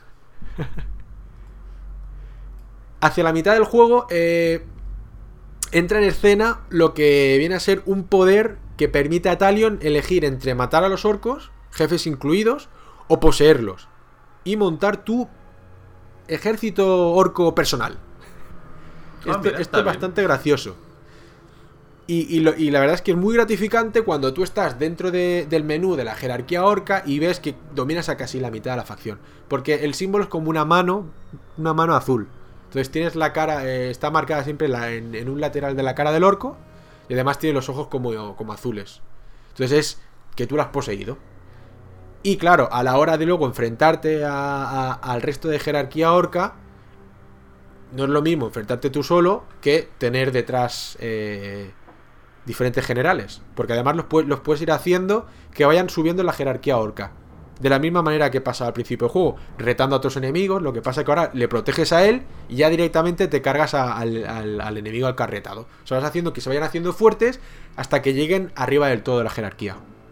Hacia la mitad del juego entra en escena lo que viene a ser un poder que permite a Talion elegir entre matar a los orcos, jefes incluidos, o poseerlos. Y montar tu ejército orco personal. Esto es bastante gracioso. Y la verdad es que es muy gratificante cuando tú estás dentro del menú de la jerarquía orca y ves que dominas a casi la mitad de la facción. Porque el símbolo es como una mano azul. Entonces tienes la cara, está marcada siempre en un lateral de la cara del orco. Y además tiene los ojos como azules. Entonces es que tú lo has poseído. Y claro, a la hora de luego enfrentarte al resto de jerarquía orca, no es lo mismo enfrentarte tú solo que tener detrás diferentes generales. Porque además los puedes ir haciendo que vayan subiendo en la jerarquía orca. De la misma manera que pasa al principio del juego, retando a otros enemigos. Lo que pasa es que ahora le proteges a él y ya directamente te cargas al enemigo al carretado. O sea, vas haciendo que se vayan haciendo fuertes hasta que lleguen arriba del todo de la jerarquía.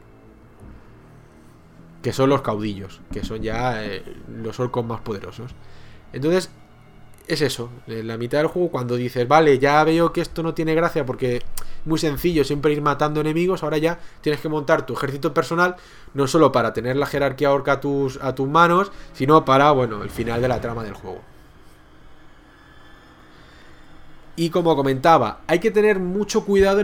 Que son los caudillos, que son ya los orcos más poderosos. Entonces, es eso. En la mitad del juego, cuando dices, vale, ya veo que esto no tiene gracia porque muy sencillo siempre ir matando enemigos, ahora ya tienes que montar tu ejército personal, no solo para tener la jerarquía orca a tus manos, sino para, bueno, el final de la trama del juego. Y como comentaba, hay que tener mucho cuidado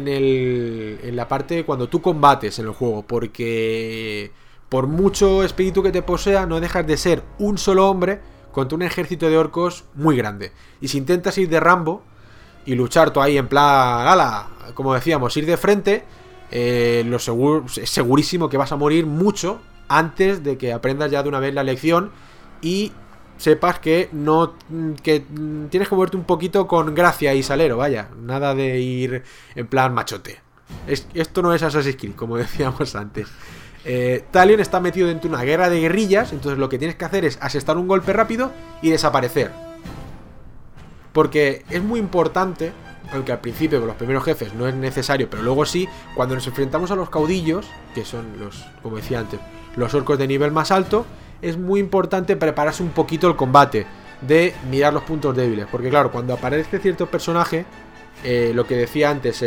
en la parte cuando tú combates en el juego, porque por mucho espíritu que te posea, no dejas de ser un solo hombre contra un ejército de orcos muy grande. Y si intentas ir de Rambo y luchar tú ahí en plan, ala, como decíamos, ir de frente, es segurísimo que vas a morir mucho antes de que aprendas ya de una vez la lección y sepas que tienes que moverte un poquito con gracia y salero, vaya, nada de ir en plan machote. Esto no es Assassin's Creed, como decíamos antes. Talion está metido dentro de una guerra de guerrillas, entonces lo que tienes que hacer es asestar un golpe rápido y desaparecer. Porque es muy importante, aunque al principio con los primeros jefes no es necesario, pero luego sí, cuando nos enfrentamos a los caudillos, que son como decía antes, los orcos de nivel más alto, es muy importante prepararse un poquito el combate, de mirar los puntos débiles. Porque claro, cuando aparece cierto personaje, lo que decía antes,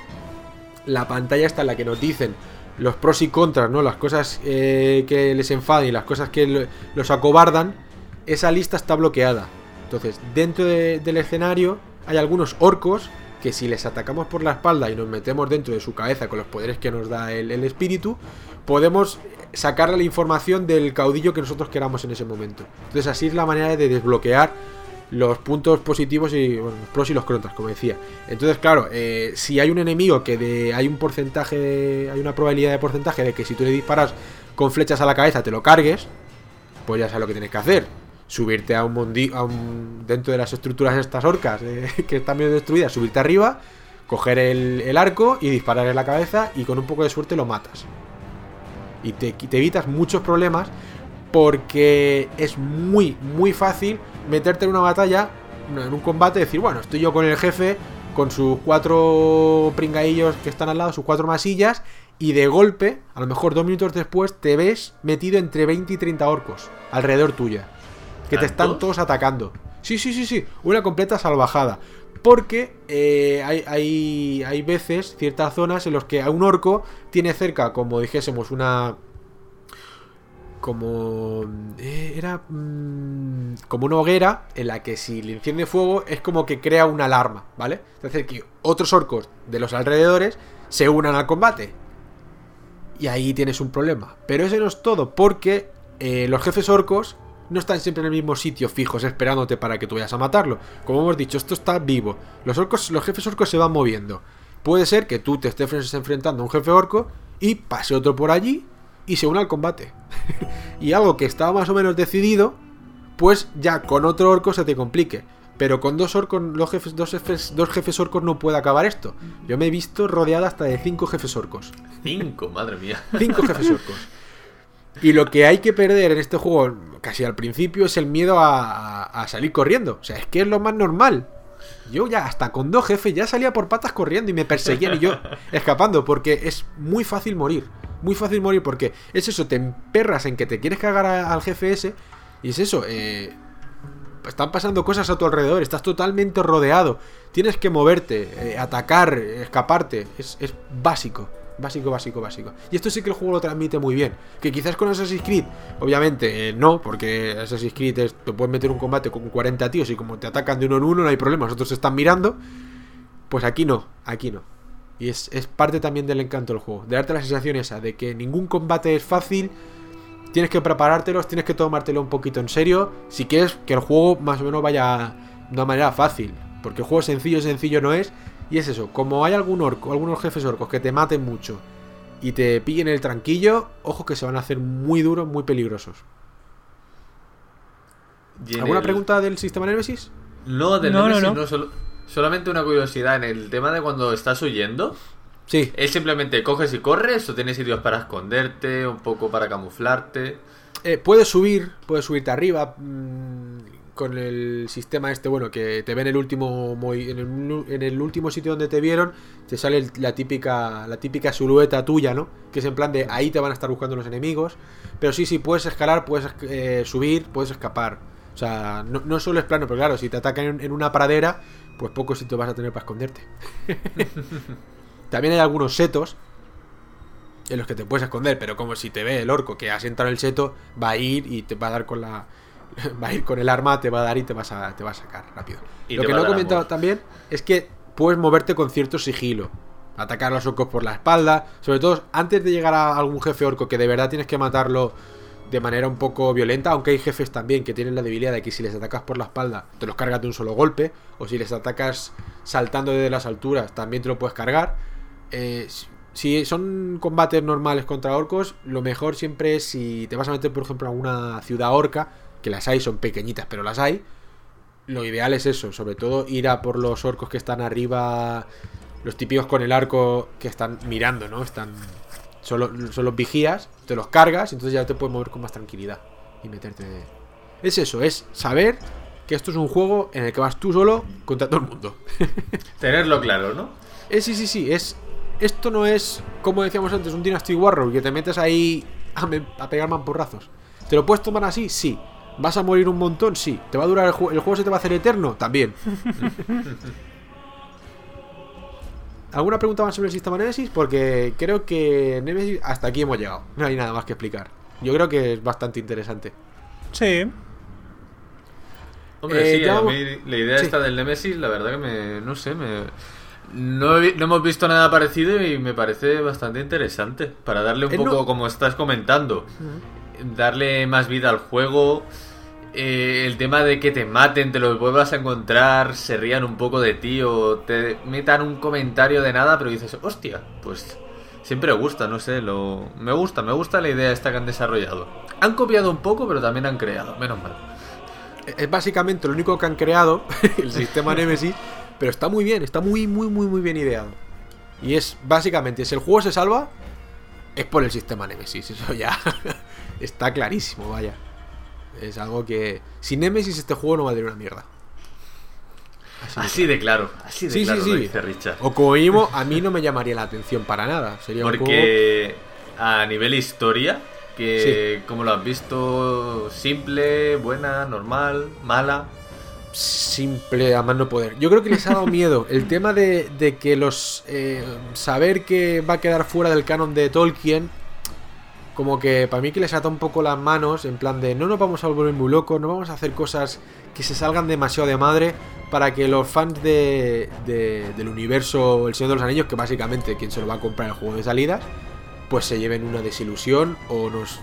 la pantalla está en la que nos dicen los pros y contras, ¿no? Las cosas que les enfadan y las cosas que los acobardan, esa lista está bloqueada. Entonces, dentro del escenario hay algunos orcos que si les atacamos por la espalda y nos metemos dentro de su cabeza con los poderes que nos da el espíritu, podemos sacarle la información del caudillo que nosotros queramos en ese momento. Entonces así es la manera de desbloquear los puntos positivos y bueno, los pros y los contras, como decía. Entonces, claro, si hay un enemigo que hay un porcentaje, hay una probabilidad de porcentaje de que si tú le disparas con flechas a la cabeza te lo cargues, pues ya sabes lo que tienes que hacer. Subirte dentro de las estructuras de estas orcas que están medio destruidas, subirte arriba, coger el arco y disparar en la cabeza y con un poco de suerte lo matas. Y te evitas muchos problemas porque es muy, muy fácil meterte en una batalla, en un combate, y decir, bueno, estoy yo con el jefe, con sus 4 pringaillos que están al lado, sus 4 masillas, y de golpe, a lo mejor 2 minutos después, te ves metido entre 20 y 30 orcos alrededor tuya, que te están todos atacando. Sí, una completa salvajada. Porque hay veces, ciertas zonas en las que a un orco tiene cerca, como dijésemos, una... Como... era... como una hoguera en la que si le enciende fuego es como que crea una alarma, ¿vale? Entonces que otros orcos de los alrededores se unan al combate. Y ahí tienes un problema. Pero eso no es todo, porque los jefes orcos no están siempre en el mismo sitio fijos esperándote para que tú vayas a matarlo. Como hemos dicho, esto está vivo. Los jefes orcos se van moviendo. Puede ser que tú te estés enfrentando a un jefe orco y pase otro por allí y se una al combate. Y algo que estaba más o menos decidido, pues ya con otro orco se te complique. Pero con dos jefes orcos no puede acabar esto. Yo me he visto rodeado hasta de 5 jefes orcos. 5, madre mía. 5 jefes orcos. Y lo que hay que perder en este juego, casi al principio, es el miedo a salir corriendo. O sea, es que es lo más normal. Yo ya hasta con 2 jefes ya salía por patas corriendo y me perseguían y yo escapando, porque es muy fácil morir. Muy fácil morir porque es eso, te emperras en que te quieres cagar al jefe ese y es eso, están pasando cosas a tu alrededor, estás totalmente rodeado, tienes que moverte, atacar, escaparte, es básico. Básico. Y esto sí que el juego lo transmite muy bien. Que quizás con Assassin's Creed, obviamente, no, porque Assassin's Creed te puedes meter un combate con 40 tíos y como te atacan de uno en uno, no hay problema, los otros se están mirando. Pues aquí no. Y es parte también del encanto del juego, de darte la sensación esa, de que ningún combate es fácil, tienes que preparártelos, tienes que tomártelo un poquito en serio, si quieres que el juego más o menos vaya de una manera fácil. Porque el juego sencillo no es. Y es eso, como hay algunos jefes orcos que te maten mucho y te pillen el tranquillo, ojo que se van a hacer muy duros, muy peligrosos. ¿Alguna pregunta del sistema Nemesis? No, del Nemesis no. Solamente una curiosidad, en el tema de cuando estás huyendo. Sí. ¿Es simplemente coges y corres o tienes sitios para esconderte, un poco para camuflarte? Puedes subirte arriba con el sistema este, bueno, que te ve en el último en el último sitio donde te vieron, te sale la típica silueta tuya, ¿no? Que es en plan de ahí te van a estar buscando los enemigos. Pero sí, puedes escalar, puedes subir, puedes escapar. O sea, no solo es plano, pero claro, si te atacan en una pradera, pues poco sitio vas a tener para esconderte. También hay algunos setos en los que te puedes esconder, pero como si te ve el orco que has entrado en el seto, va a ir y te va a dar va a ir con el arma, te va a dar y te va a sacar rápido. Y lo que no he comentado también es que puedes moverte con cierto sigilo, atacar a los orcos por la espalda, sobre todo antes de llegar a algún jefe orco que de verdad tienes que matarlo de manera un poco violenta, aunque hay jefes también que tienen la debilidad de que si les atacas por la espalda te los cargas de un solo golpe, o si les atacas saltando desde las alturas también te lo puedes cargar. Si son combates normales contra orcos, lo mejor siempre es, si te vas a meter por ejemplo a una ciudad orca, que las hay, son pequeñitas pero las hay, lo ideal es eso, sobre todo ir a por los orcos que están arriba, los típicos con el arco que están mirando, ¿no? Son los vigías, te los cargas y entonces ya te puedes mover con más tranquilidad y meterte. Es eso, es saber que esto es un juego en el que vas tú solo contra todo el mundo. Tenerlo claro, ¿no? Sí, esto no es, como decíamos antes, un Dynasty Warrior que te metes ahí a pegar mamporrazos. ¿Te lo puedes tomar así? Sí. ¿Vas a morir un montón? Sí. ¿Te va a durar el juego se te va a hacer eterno? También. ¿Alguna pregunta más sobre el sistema Nemesis? Porque creo que Nemesis hasta aquí hemos llegado. No hay nada más que explicar. Yo creo que es bastante interesante. Sí. Hombre, sí, a mí la idea esta del Nemesis, la verdad que no hemos visto nada parecido y me parece bastante interesante. Para darle un poco, como estás comentando, darle más vida al juego. El tema de que te maten, te los vuelvas a encontrar, se rían un poco de ti o te metan un comentario de nada, pero dices, hostia, pues siempre gusta, no sé, me gusta la idea esta que han desarrollado. Han copiado un poco, pero también han creado, menos mal. Es básicamente lo único que han creado, el sistema Nemesis, pero está muy bien, está muy bien ideado. Y es básicamente, si el juego se salva, es por el sistema Nemesis, eso ya está clarísimo, vaya. Es algo que sin Nemesis este juego no valdría una mierda. Así de claro, sí. Lo dice Richard. O como mínimo, a mí no me llamaría la atención para nada. Sería porque un juego... a nivel historia, que como lo has visto, simple, buena, normal, mala, simple a más no poder. Yo creo que les ha dado miedo el tema de que los saber que va a quedar fuera del canon de Tolkien, como que para mí que les ata un poco las manos, en plan de no nos vamos a volver muy locos, no vamos a hacer cosas que se salgan demasiado de madre para que los fans del universo El Señor de los Anillos, que básicamente quien se lo va a comprar el juego de salidas, pues se lleven una desilusión o nos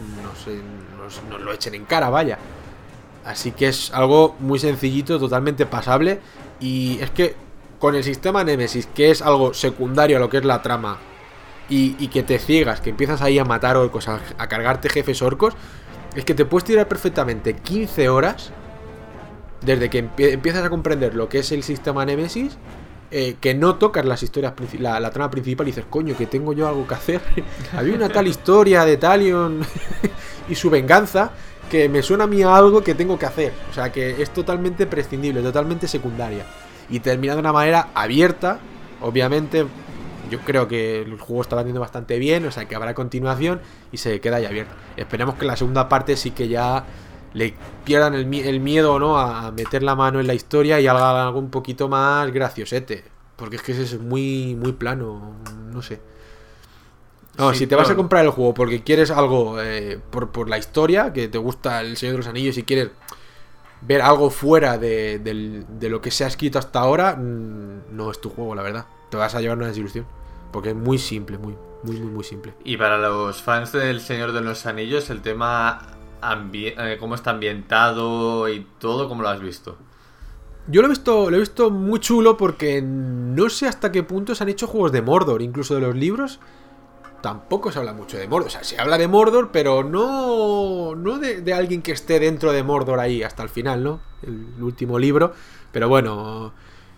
lo echen en cara, vaya. Así que es algo muy sencillito, totalmente pasable. Y es que con el sistema Nemesis, que es algo secundario a lo que es la trama, y que te ciegas, que empiezas ahí a matar orcos, a cargarte jefes orcos, es que te puedes tirar perfectamente 15 horas desde que empiezas a comprender lo que es el sistema Nemesis, que no tocas las historias la trama principal y dices, coño, que tengo yo algo que hacer. Había una tal historia de Talion y su venganza que me suena a mí a algo que tengo que hacer. O sea, que es totalmente prescindible, totalmente secundaria. Y termina de una manera abierta, obviamente. Yo creo que el juego está vendiendo bastante bien, o sea que habrá continuación y se queda ahí abierto. Esperemos que en la segunda parte sí que ya le pierdan el miedo, ¿no?, a meter la mano en la historia y hagan algo un poquito más graciosete. Porque es que es muy, muy plano, no sé. No, sí, si te vas a comprar el juego porque quieres algo por la historia, que te gusta El Señor de los Anillos y quieres ver algo fuera de lo que se ha escrito hasta ahora, no es tu juego, la verdad. Te vas a llevar una desilusión. Porque es muy simple, muy simple. Y para los fans del Señor de los Anillos, el tema cómo está ambientado y todo, ¿cómo lo has visto? Yo lo he visto muy chulo porque no sé hasta qué punto se han hecho juegos de Mordor. Incluso de los libros tampoco se habla mucho de Mordor. O sea, se habla de Mordor, pero no de alguien que esté dentro de Mordor ahí hasta el final, ¿no? El último libro. Pero bueno,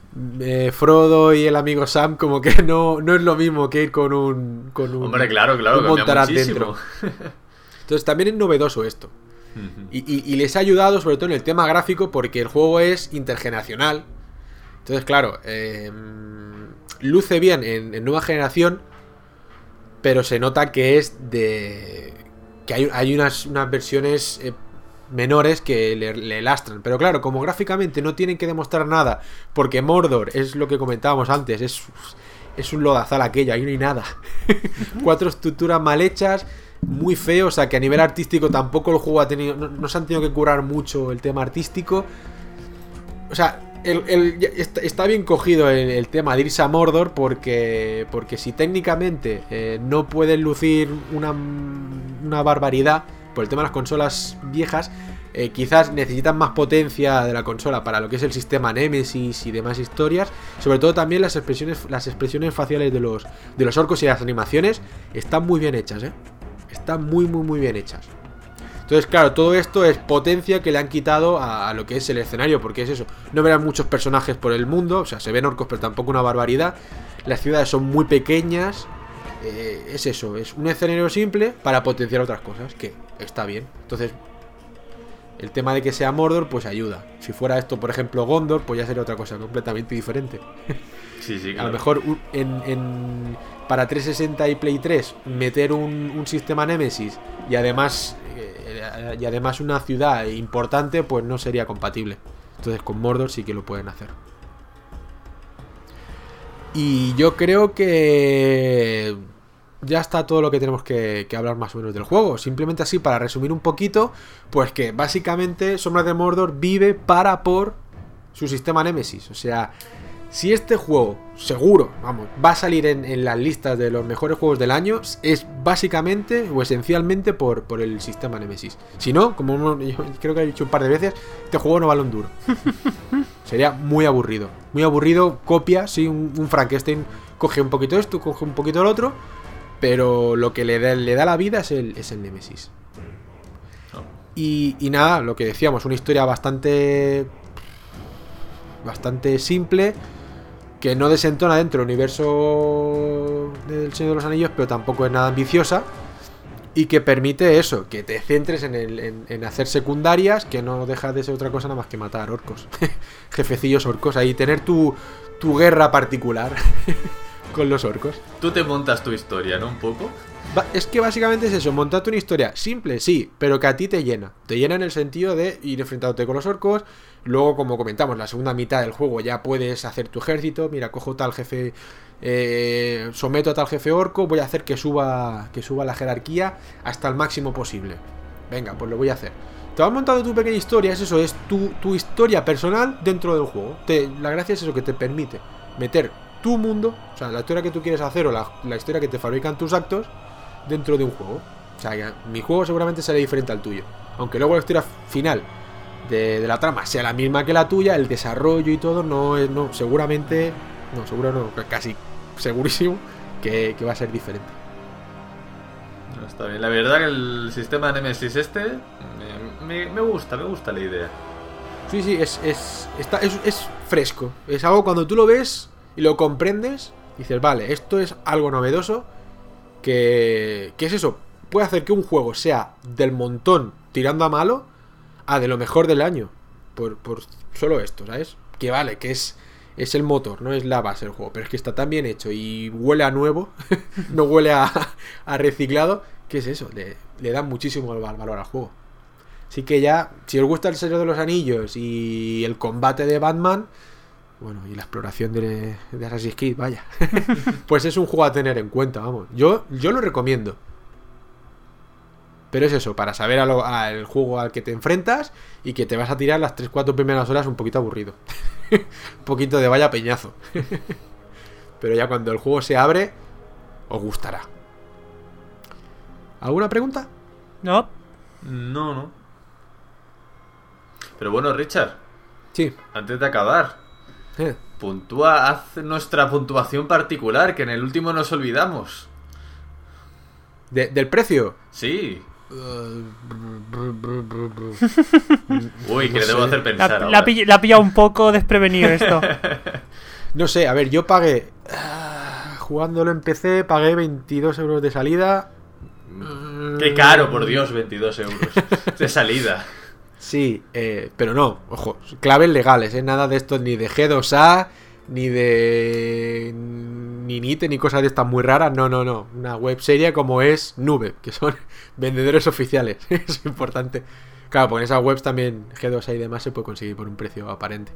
Frodo y el amigo Sam como que no es lo mismo que ir con un hombre, claro, un Montaraz dentro. Entonces también es novedoso esto. Y les ha ayudado sobre todo en el tema gráfico porque el juego es intergeneracional. Entonces claro, luce bien en nueva generación, pero se nota que es que hay unas versiones menores que le lastran. Pero claro, como gráficamente no tienen que demostrar nada, porque Mordor es lo que comentábamos antes, es un lodazal aquello, ahí no hay nada. 4 estructuras mal hechas, muy feo, o sea que a nivel artístico tampoco el juego ha tenido, no se han tenido que curar mucho el tema artístico. O sea, está bien cogido el tema de irse a Mordor porque si técnicamente no pueden lucir una barbaridad por el tema de las consolas viejas, quizás necesitan más potencia de la consola para lo que es el sistema Nemesis y demás historias. Sobre todo también las expresiones faciales de los orcos y las animaciones están muy bien hechas, están muy bien hechas. Entonces claro, todo esto es potencia que le han quitado a lo que es el escenario, porque es eso, no verán muchos personajes por el mundo, o sea, se ven orcos pero tampoco una barbaridad. Las ciudades son muy pequeñas. Es eso, es un escenario simple para potenciar otras cosas, que está bien. Entonces el tema de que sea Mordor pues ayuda. Si fuera esto, por ejemplo, Gondor, pues ya sería otra cosa completamente diferente. Sí, claro. A lo mejor para 360 y Play 3 meter un sistema Nemesis y además una ciudad importante, pues no sería compatible. Entonces con Mordor sí que lo pueden hacer. Y yo creo que ya está todo lo que tenemos que hablar más o menos del juego. Simplemente así, para resumir un poquito, pues que básicamente Sombras de Mordor vive por su sistema Nemesis. O sea, si este juego, seguro, va a salir en las listas de los mejores juegos del año, es básicamente o esencialmente por el sistema Nemesis. Si no, como yo creo que he dicho un par de veces, este juego no vale un duro. Sería muy aburrido. Muy aburrido, copia, sí, un Frankenstein coge un poquito esto, coge un poquito el otro, pero lo que le da la vida es el Nemesis. Y nada, lo que decíamos, una historia bastante simple, que no desentona dentro del universo del Señor de los Anillos, pero tampoco es nada ambiciosa, y que permite eso, que te centres en hacer secundarias, que no deja de ser otra cosa nada más que matar orcos. Jefecillos orcos, ahí tener tu guerra particular. con los orcos. Tú te montas tu historia, ¿no? Un poco. Es que básicamente es eso, montarte una historia simple, sí, pero que a ti te llena. Te llena en el sentido de ir enfrentándote con los orcos. Luego, como comentamos, la segunda mitad del juego ya puedes hacer tu ejército. Mira, cojo tal jefe, someto a tal jefe orco, voy a hacer que suba la jerarquía hasta el máximo posible. Venga, pues lo voy a hacer. Te vas montando tu pequeña historia, es eso, es tu historia personal dentro del juego. La gracia es eso, que te permite meter tu mundo, o sea, la historia que tú quieres hacer o la historia que te fabrican tus actos dentro de un juego. O sea, mi juego seguramente será diferente al tuyo, aunque luego la historia final de la trama sea la misma que la tuya, el desarrollo y todo seguramente casi segurísimo que va a ser diferente. No, está bien, la verdad que el sistema de Nemesis me gusta la idea. Sí, es fresco, es algo cuando tú lo ves y lo comprendes, dices, vale, esto es algo novedoso. Que es eso, puede hacer que un juego sea del montón tirando a malo a de lo mejor del año por solo esto, ¿sabes? Que vale, que es el motor, no es la base del juego, pero es que está tan bien hecho y huele a nuevo, no huele a reciclado, que es eso, le da muchísimo valor al juego. Así que ya, si os gusta el Señor de los Anillos y el combate de Batman, bueno, y la exploración de Assassin's Creed, vaya, pues es un juego a tener en cuenta, vamos. Yo lo recomiendo. Pero es eso, para saber al juego al que te enfrentas y que te vas a tirar las 3-4 primeras horas un poquito aburrido. Un poquito de vaya peñazo. Pero ya cuando el juego se abre, os gustará. ¿Alguna pregunta? No. No. Pero bueno, Richard. Sí. Antes de acabar, haz nuestra puntuación particular, que en el último nos olvidamos. ¿Del precio? Sí. Uy, que le debo hacer pensar. La ha pillado un poco desprevenido esto. No sé, a ver, yo pagué jugándolo en PC, pagué 22 euros de salida. Qué caro, por Dios, 22 euros de salida. Sí, pero no, ojo, claves legales, nada de esto ni de G2A, ni de Ninite, ni cosas de estas muy raras, no, una web seria como es Nube, que son vendedores oficiales, es importante. Claro, porque en esas webs también G2A y demás se puede conseguir por un precio aparente.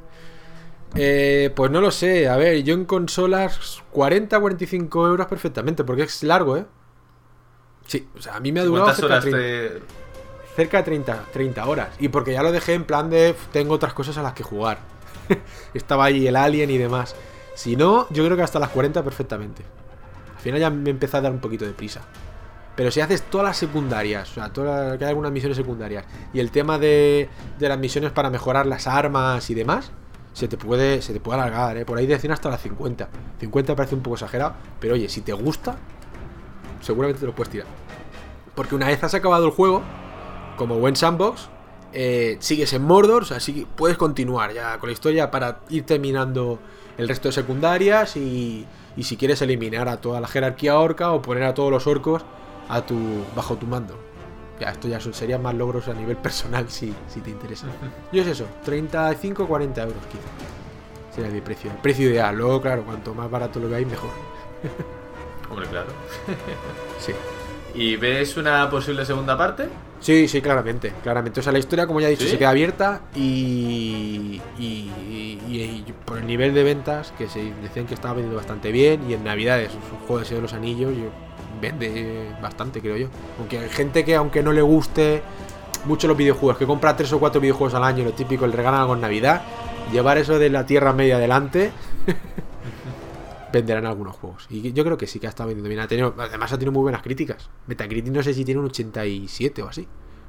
Pues no lo sé, a ver, yo en consolas 40-45 euros perfectamente, porque es largo, Sí, o sea, a mí me ha durado ¿Cuántas horas cerca de 30 horas. Y porque ya lo dejé en plan de tengo otras cosas a las que jugar. Estaba ahí el Alien y demás. Si no, yo creo que hasta las 40 perfectamente. Al final ya me empezó a dar un poquito de prisa. Pero si haces todas las secundarias, o sea, que hay algunas misiones secundarias, y el tema de las misiones para mejorar las armas y demás, se te puede alargar, por ahí de 100 hasta las 50. 50 parece un poco exagerado, pero oye, si te gusta, seguramente te lo puedes tirar. Porque una vez has acabado el juego, como buen sandbox, sigues en Mordor, o sea, puedes continuar ya con la historia para ir terminando el resto de secundarias y si quieres eliminar a toda la jerarquía orca o poner a todos los orcos bajo tu mando. Ya, esto ya serían más logros a nivel personal si te interesa. Yo es eso, 35-40 euros quizá sería mi precio. El precio ideal, luego claro, cuanto más barato lo veáis mejor. Hombre, claro. Sí. ¿Y ves una posible segunda parte? Sí, claramente. O sea, la historia, como ya he dicho, ¿Sí? se queda abierta y por el nivel de ventas, que se decían que estaba vendiendo bastante bien, y en Navidades, un juego de Señor de los Anillos, vende bastante, creo yo. Aunque hay gente que, aunque no le guste mucho los videojuegos, que compra 3 o 4 videojuegos al año, lo típico, le regalan algo en Navidad, llevar eso de la Tierra Media adelante... venderán algunos juegos. Y yo creo que sí que ha estado vendiendo bien. Además ha tenido muy buenas críticas. Metacritic no sé si tiene un 87 o así.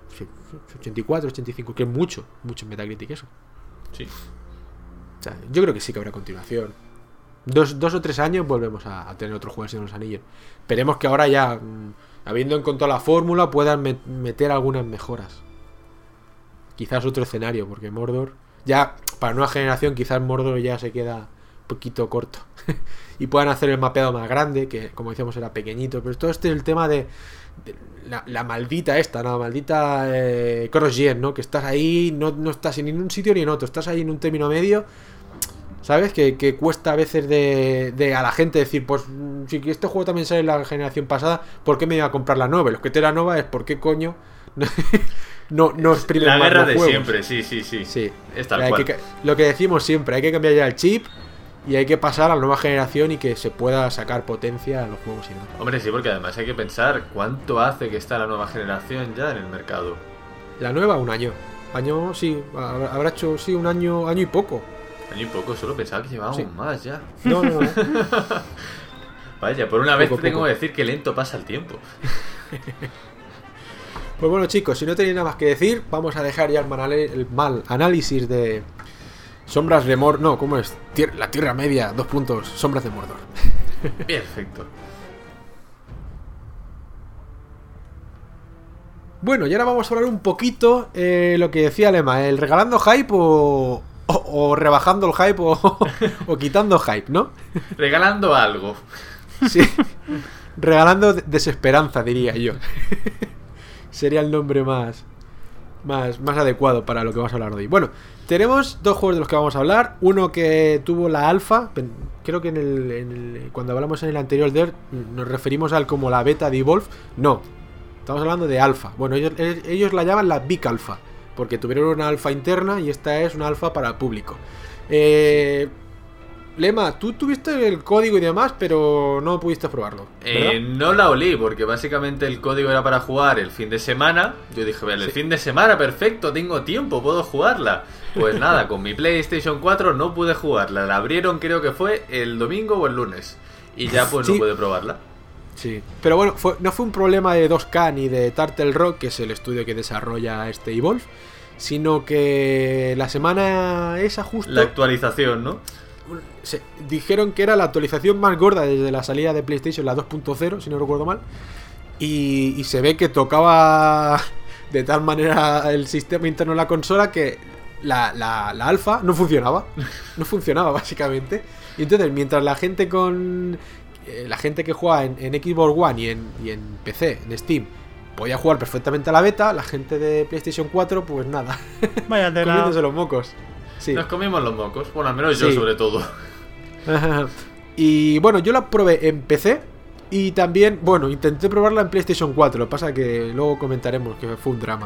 84, 85, que es mucho en Metacritic eso. Sí. O sea, yo creo que sí que habrá continuación. 2 o 3 años volvemos a tener otro juego de los Anillos. Esperemos que ahora ya, habiendo encontrado la fórmula, puedan meter algunas mejoras. Quizás otro escenario, porque Mordor, ya para nueva generación, quizás Mordor ya se queda poquito corto y puedan hacer el mapeado más grande, que como decíamos era pequeñito, pero todo este es el tema de la maldita cross-gen, ¿no? Que estás ahí, no estás en ningún sitio ni en otro, estás ahí en un término medio, ¿Sabes? Que cuesta a veces de a la gente decir, pues si este juego también sale en la generación pasada, ¿por qué me iba a comprar la nueva? Los que te la nueva es ¿por qué coño no exprimen la más guerra los de juegos? siempre, sí. Sí. Es tal cual. Lo que decimos siempre, hay que cambiar ya el chip y hay que pasar a la nueva generación y que se pueda sacar potencia a los juegos y demás. Hombre, sí, porque además hay que pensar cuánto hace que está la nueva generación ya en el mercado. La nueva, un año. Año, sí, habrá hecho, sí, un año y poco. Año y poco, solo pensaba que llevábamos Sí. más ya. No. Vaya, por una vez tengo Poco. que decir que lento pasa el tiempo. Pues bueno, chicos, si no tenéis nada más que decir, vamos a dejar ya el mal análisis de Sombras de Mordor. No, ¿cómo es? La Tierra Media, 2 puntos, Sombras de Mordor. Perfecto. Bueno, y ahora vamos a hablar un poquito lo que decía Lema, el regalando hype o rebajando el hype o quitando hype, ¿no? Regalando algo. Sí. Regalando desesperanza, diría yo. Sería el nombre más adecuado para lo que vamos a hablar hoy. Bueno, tenemos 2 juegos de los que vamos a hablar. Uno que tuvo la alfa. Creo que cuando hablamos en el anterior nos referimos al como la beta de Evolve. No, estamos hablando de alfa. Bueno, ellos la llaman la Big Alpha, porque tuvieron una alfa interna y esta es una alfa para público. Lema, tú tuviste el código y demás, pero no pudiste probarlo, ¿verdad? No la olí, porque básicamente el código era para jugar el fin de semana. Yo dije, vale, el fin de semana, perfecto, tengo tiempo, puedo jugarla. Pues nada, con mi PlayStation 4 no pude jugarla. La abrieron, creo que fue el domingo o el lunes. Y ya pues Sí. no pude probarla. Sí, pero bueno, no fue un problema de 2K ni de Turtle Rock, que es el estudio que desarrolla este Evolve, sino que la semana esa justo La actualización, ¿no? dijeron que era la actualización más gorda desde la salida de PlayStation, la 2.0, si no recuerdo mal, y se ve que tocaba de tal manera el sistema interno de la consola que la alfa no funcionaba básicamente. Y entonces mientras la gente que juega en Xbox One y en PC, en Steam, podía jugar perfectamente a la beta, la gente de PlayStation 4 pues nada, Vaya tela. comiéndose los mocos. Sí. Nos comimos los mocos. Bueno, al menos yo Sí. sobre todo. Y bueno, yo la probé en PC y también, bueno, intenté probarla en PlayStation 4. Lo que pasa que luego comentaremos que fue un drama.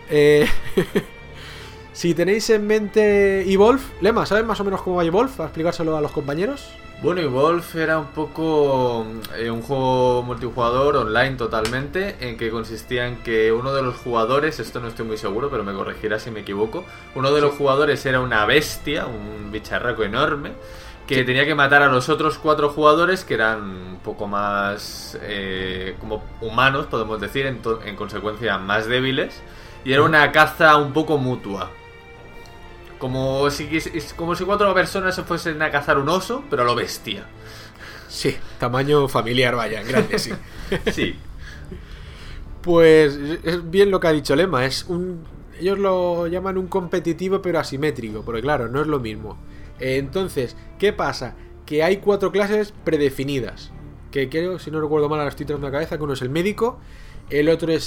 Si tenéis en mente Evolve, Lema, ¿sabes más o menos cómo va Evolve? ¿A explicárselo a los compañeros? Bueno, Evolve era un poco un juego multijugador online totalmente, en que consistía en que uno de los jugadores, esto no estoy muy seguro, pero me corregirá si me equivoco, uno de los jugadores era una bestia, un bicharraco enorme, que tenía que matar a los otros 4 jugadores que eran un poco más como humanos, podemos decir, en consecuencia más débiles, y era una caza un poco mutua. Como si 4 personas se fuesen a cazar un oso, pero a lo bestia. Sí, tamaño familiar, vaya, grande, sí. Sí. Pues es bien lo que ha dicho Lema, ellos lo llaman un competitivo pero asimétrico, porque claro, no es lo mismo. Entonces, ¿qué pasa? Que hay 4 clases predefinidas, que creo, si no recuerdo mal, ahora estoy tirando la cabeza, que uno es el médico, el otro es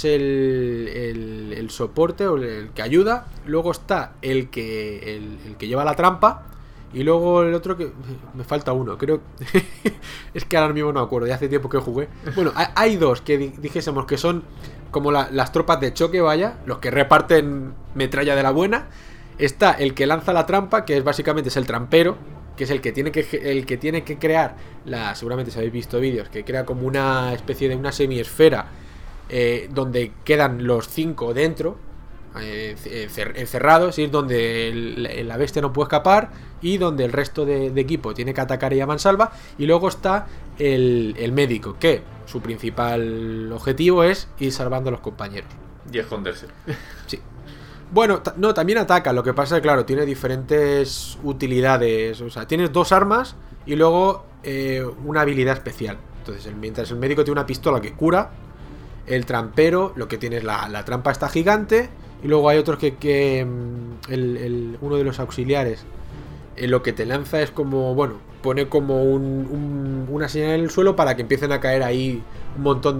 el soporte o el que ayuda, luego está el que lleva la trampa, y luego el otro que... me falta uno, creo... es que ahora mismo no me acuerdo, ya hace tiempo que jugué. Bueno, hay 2 que dijésemos que son como las tropas de choque, vaya, los que reparten metralla de la buena. Está el que lanza la trampa, que básicamente es el trampero, que es el que tiene que crear seguramente si habéis visto vídeos, que crea como una especie de una semiesfera donde quedan los 5 dentro, encerrados, y es donde la bestia no puede escapar y donde el resto de equipo tiene que atacar y a mansalva. Y luego está el médico, que su principal objetivo es ir salvando a los compañeros Y esconderse. Sí. Bueno, no, también ataca. Lo que pasa es que, claro, tiene diferentes utilidades. O sea, tienes 2 armas y luego una habilidad especial. Entonces, mientras el médico tiene una pistola que cura, el trampero, lo que tiene es la trampa está gigante. Y luego hay otros que uno de los auxiliares, lo que te lanza es como, bueno, pone como una señal en el suelo para que empiecen a caer ahí un montón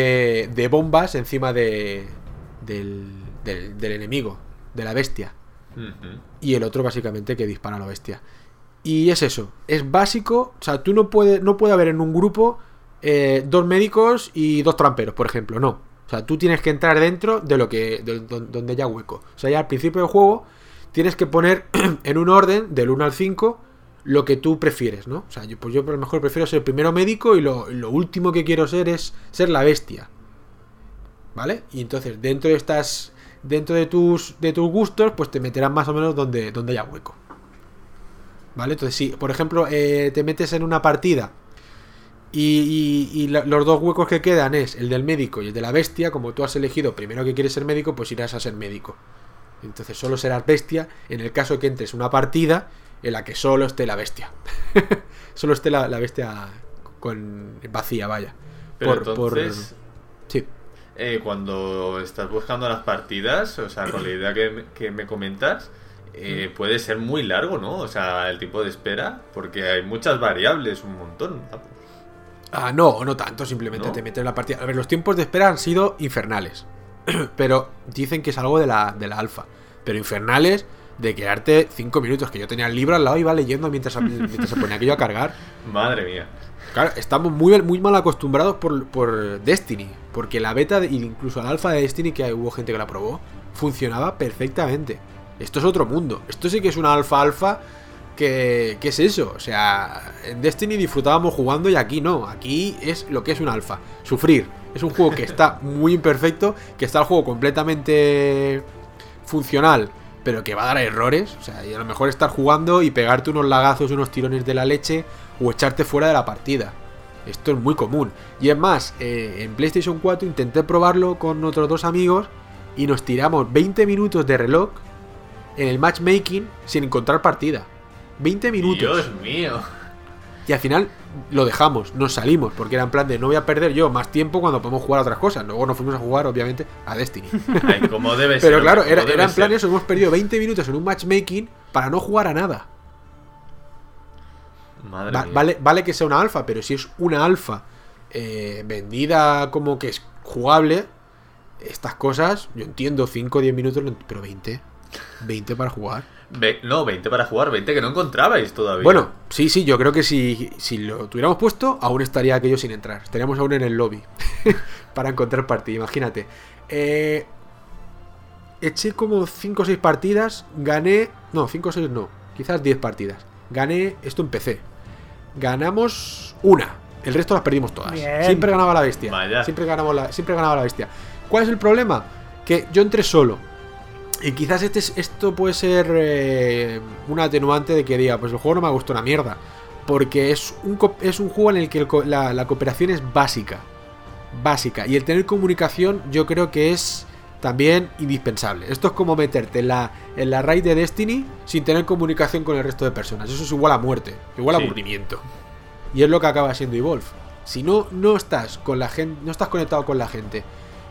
de bombas encima del enemigo, de la bestia. Ujú. y el otro básicamente que dispara a la bestia. Y es eso, es básico, o sea, tú no puede haber en un grupo 2 médicos y 2 tramperos, por ejemplo, no. O sea, tú tienes que entrar dentro de donde haya hueco. O sea, ya al principio del juego tienes que poner en un orden del 1 al 5 lo que tú prefieres, ¿no? O sea, yo a lo mejor prefiero ser primero médico y lo último que quiero ser es ser la bestia. ¿Vale? Y entonces dentro de tus gustos, pues te meterán más o menos donde haya hueco. ¿Vale? Entonces si, por ejemplo, te metes en una partida y los 2 huecos que quedan es el del médico y el de la bestia, como tú has elegido primero que quieres ser médico, pues irás a ser médico. Entonces solo serás bestia en el caso que entres una partida en la que solo esté la bestia. Solo esté la bestia con vacía, vaya. Pero entonces, Sí. cuando estás buscando las partidas, o sea, con la idea que me comentas, puede ser muy largo, ¿no? O sea, el tiempo de espera, porque hay muchas variables, un montón. No tanto, simplemente ¿No? te metes en la partida. A ver, los tiempos de espera han sido infernales. Pero dicen que es algo de la alfa. Pero infernales de quedarte 5 minutos, que yo tenía el libro al lado y iba leyendo mientras se ponía aquello a cargar. Madre mía. Claro, estamos muy mal acostumbrados por Destiny. Porque la beta, incluso la alfa de Destiny, que hubo gente que la probó, funcionaba perfectamente. Esto es otro mundo. Esto sí que es una alfa ¿qué es eso? O sea, en Destiny disfrutábamos jugando y aquí no. Aquí es lo que es un alfa. Sufrir. Es un juego que está muy imperfecto, que está el juego completamente funcional, pero que va a dar errores. O sea, y a lo mejor estar jugando y pegarte unos lagazos, unos tirones de la leche o echarte fuera de la partida. Esto es muy común. Y es más, en PlayStation 4 intenté probarlo con otros 2 amigos y nos tiramos 20 minutos de reloj en el matchmaking sin encontrar partida. 20 minutos. Dios mío. Y al final lo dejamos, nos salimos, porque era en plan de no voy a perder yo más tiempo cuando podemos jugar a otras cosas. Luego nos fuimos a jugar, obviamente, a Destiny. Ay, como debe ser. Pero claro, como era debe en plan ser. eso, hemos perdido 20 minutos en un matchmaking para no jugar a nada. Madre mía. Vale que sea una alfa, pero si es una alfa vendida como que es jugable, estas cosas, yo entiendo 5 o 10 minutos, pero 20 para jugar. No, 20 para jugar, 20 que no encontrabais todavía. Bueno, sí, yo creo que si lo tuviéramos puesto, aún estaría aquello sin entrar. Estaríamos aún en el lobby para encontrar partida, imagínate. Eché como 5 o 6 partidas, gané... No, 5 o 6 no, quizás 10 partidas. Gané, esto en PC. Ganamos una, el resto las perdimos todas. Bien. Siempre ganaba la bestia. Vaya. Siempre ganaba la bestia. ¿Cuál es el problema? Que yo entré solo. Y quizás esto puede ser un atenuante de que diga, pues el juego no me ha gustado una mierda. Porque es un juego en el que la cooperación es básica. Y el tener comunicación yo creo que es también indispensable. Esto es como meterte en la raid de Destiny sin tener comunicación con el resto de personas. Eso es igual a muerte, igual a Sí. aburrimiento. Y es lo que acaba siendo Evolve. Si no estás con la gente, no estás conectado con la gente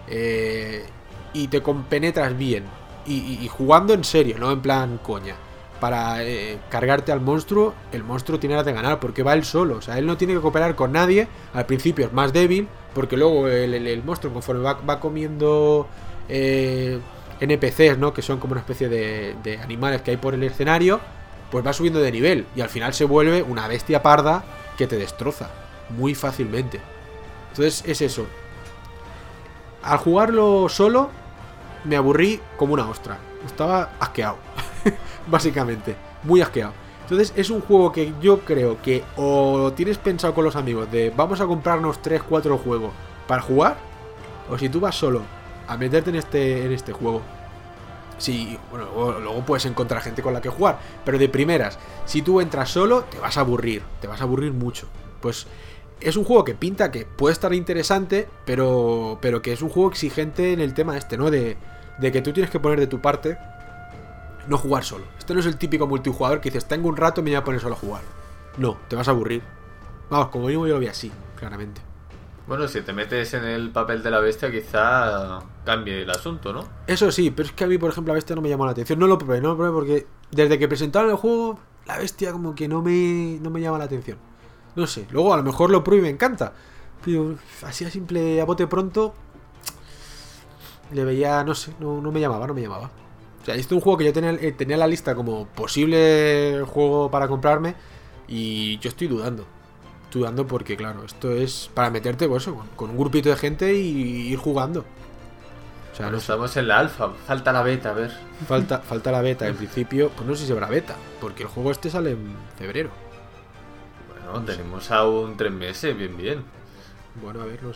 y te compenetras bien y jugando en serio, no en plan coña, para cargarte al monstruo, el monstruo tiene ganas de ganar porque va él solo. O sea, él no tiene que cooperar con nadie. Al principio es más débil porque luego el monstruo, conforme va comiendo NPCs, ¿no? Que son como una especie de animales que hay por el escenario, pues va subiendo de nivel y al final se vuelve una bestia parda que te destroza muy fácilmente. Entonces es eso. Al jugarlo solo me aburrí como una ostra. Estaba asqueado. Básicamente, muy asqueado. Entonces es un juego que yo creo que o tienes pensado con los amigos de vamos a comprarnos 3-4 juegos para jugar, o si tú vas solo a meterte en este juego. Sí, bueno, luego puedes encontrar gente con la que jugar, pero de primeras, si tú entras solo, te vas a aburrir mucho. Pues es un juego que pinta que puede estar interesante, pero que es un juego exigente en el tema este, ¿no? De que tú tienes que poner de tu parte, no jugar solo. Este no es el típico multijugador que dices, tengo un rato y me voy a poner solo a jugar. No, te vas a aburrir. Vamos, como mínimo yo lo vi así, claramente. Bueno, si te metes en el papel de la bestia, quizá cambie el asunto, ¿no? Eso sí, pero es que a mí, por ejemplo, la bestia no me llamó la atención. No lo probé porque desde que presentaron el juego, la bestia como que no me llama la atención. No sé, luego a lo mejor lo pruebo y me encanta. Pero así a simple, a bote pronto, le veía, no sé, no me llamaba. O sea, este es un juego que yo tenía en la lista como posible juego para comprarme y yo estoy dudando. Estoy dudando porque, claro, esto es para meterte pues, con un grupito de gente y ir jugando. O sea, Bueno, estamos en la alfa, falta la beta, a ver. falta la beta. En principio, pues no sé si habrá beta, porque el juego este sale en febrero. Bueno, tenemos aún 3 meses, bien. Bueno, a ver, no sé.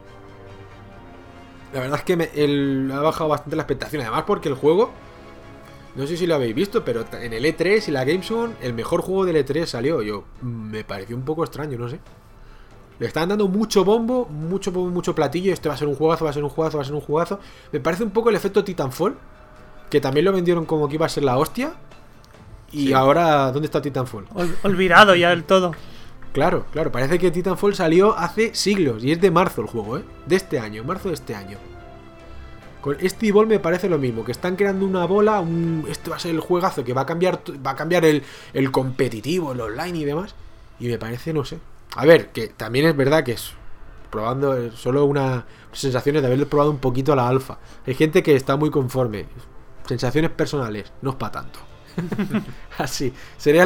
La verdad es que ha bajado bastante la expectación. Además porque el juego, no sé si lo habéis visto, pero en el E3 y la Gamescom, el mejor juego del E3 salió. Me pareció un poco extraño, no sé. Le estaban dando mucho bombo, mucho platillo. Este va a ser un juegazo, va a ser un juegazo, va a ser un juegazo. Me parece un poco el efecto Titanfall, que también lo vendieron como que iba a ser la hostia. Y ahora, ¿dónde está Titanfall? Olvidado ya del todo. Claro, parece que Titanfall salió hace siglos y es de marzo el juego, de este año, marzo de este año. Con este Ball me parece lo mismo, que están creando una bola, este va a ser el juegazo que va a cambiar el competitivo, el online y demás. Y me parece, no sé. A ver, que también es verdad que es probando solo una sensaciones de haber probado un poquito la alfa. Hay gente que está muy conforme. Sensaciones personales, no es para tanto. Así, sería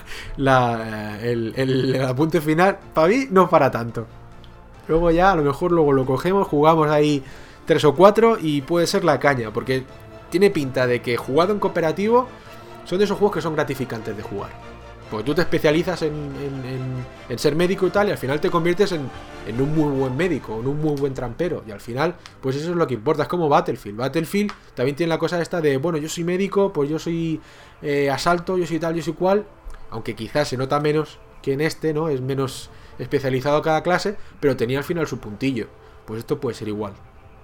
el apunte final. Para mí no para tanto. Luego ya, a lo mejor luego lo cogemos, jugamos ahí 3 o 4 y puede ser la caña, porque tiene pinta de que jugado en cooperativo son de esos juegos que son gratificantes de jugar. Porque tú te especializas en ser médico y tal, y al final te conviertes en un muy buen médico, en un muy buen trampero. Y al final, pues eso es lo que importa. Es como Battlefield. Battlefield también tiene la cosa esta de, bueno, yo soy médico, pues yo soy asalto, yo soy tal, yo soy cual. Aunque quizás se nota menos que en este, ¿no? Es menos especializado cada clase, pero tenía al final su puntillo. Pues esto puede ser igual.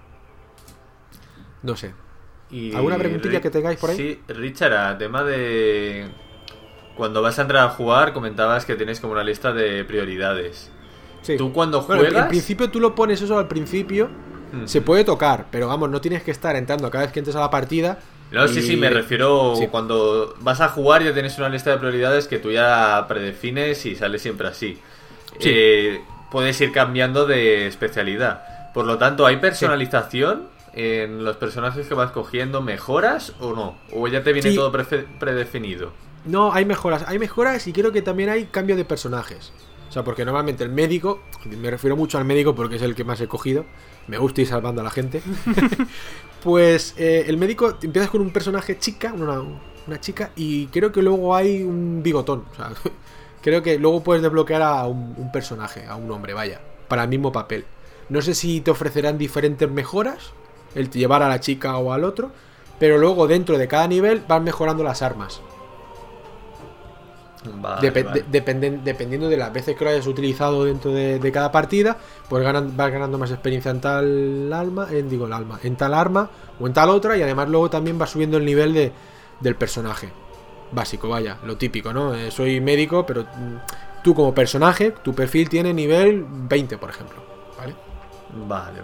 No sé. Y ¿Alguna preguntilla que tengáis por ahí? Sí, Richard, a tema de... Cuando vas a entrar a jugar, comentabas que tienes como una lista de prioridades. Sí. ¿Tú cuando Bueno, juegas? en principio tú lo pones eso al principio. Se puede tocar, pero vamos, no tienes que estar entrando cada vez que entres a la partida. No, sí, me refiero Sí. cuando vas a jugar ya tienes una lista de prioridades que tú ya predefines y sale siempre así. Sí. Puedes ir cambiando de especialidad. Por lo tanto, ¿hay personalización en los personajes que vas cogiendo? ¿Mejoras o no? ¿O ya te viene Sí. todo predefinido? No, hay mejoras y creo que también hay cambio de personajes. O sea, porque normalmente el médico, me refiero mucho al médico porque es el que más he cogido, me gusta ir salvando a la gente. Pues el médico, empiezas con un personaje chica, una chica, y creo que luego hay un bigotón. O sea, creo que luego puedes desbloquear a un personaje, a un hombre, vaya, para el mismo papel. No sé si te ofrecerán diferentes mejoras, el llevar a la chica o al otro, pero luego dentro de cada nivel vas mejorando las armas. Vale. Dependiendo de las veces que lo hayas utilizado dentro de cada partida, pues vas ganando más experiencia en tal en tal arma o en tal otra, y además luego también vas subiendo el nivel del personaje básico, vaya, lo típico, ¿no? Soy médico, pero tú como personaje, tu perfil tiene nivel 20, por ejemplo, ¿vale? Vale.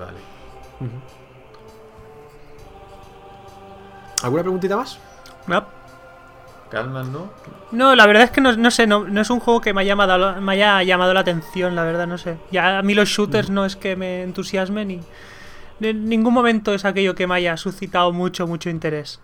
¿Alguna preguntita más? No. Calma, ¿no? No, la verdad es que no sé, no es un juego que me haya llamado la atención, la verdad, no sé. Ya a mí los shooters no es que me entusiasmen y en ningún momento es aquello que me haya suscitado mucho interés.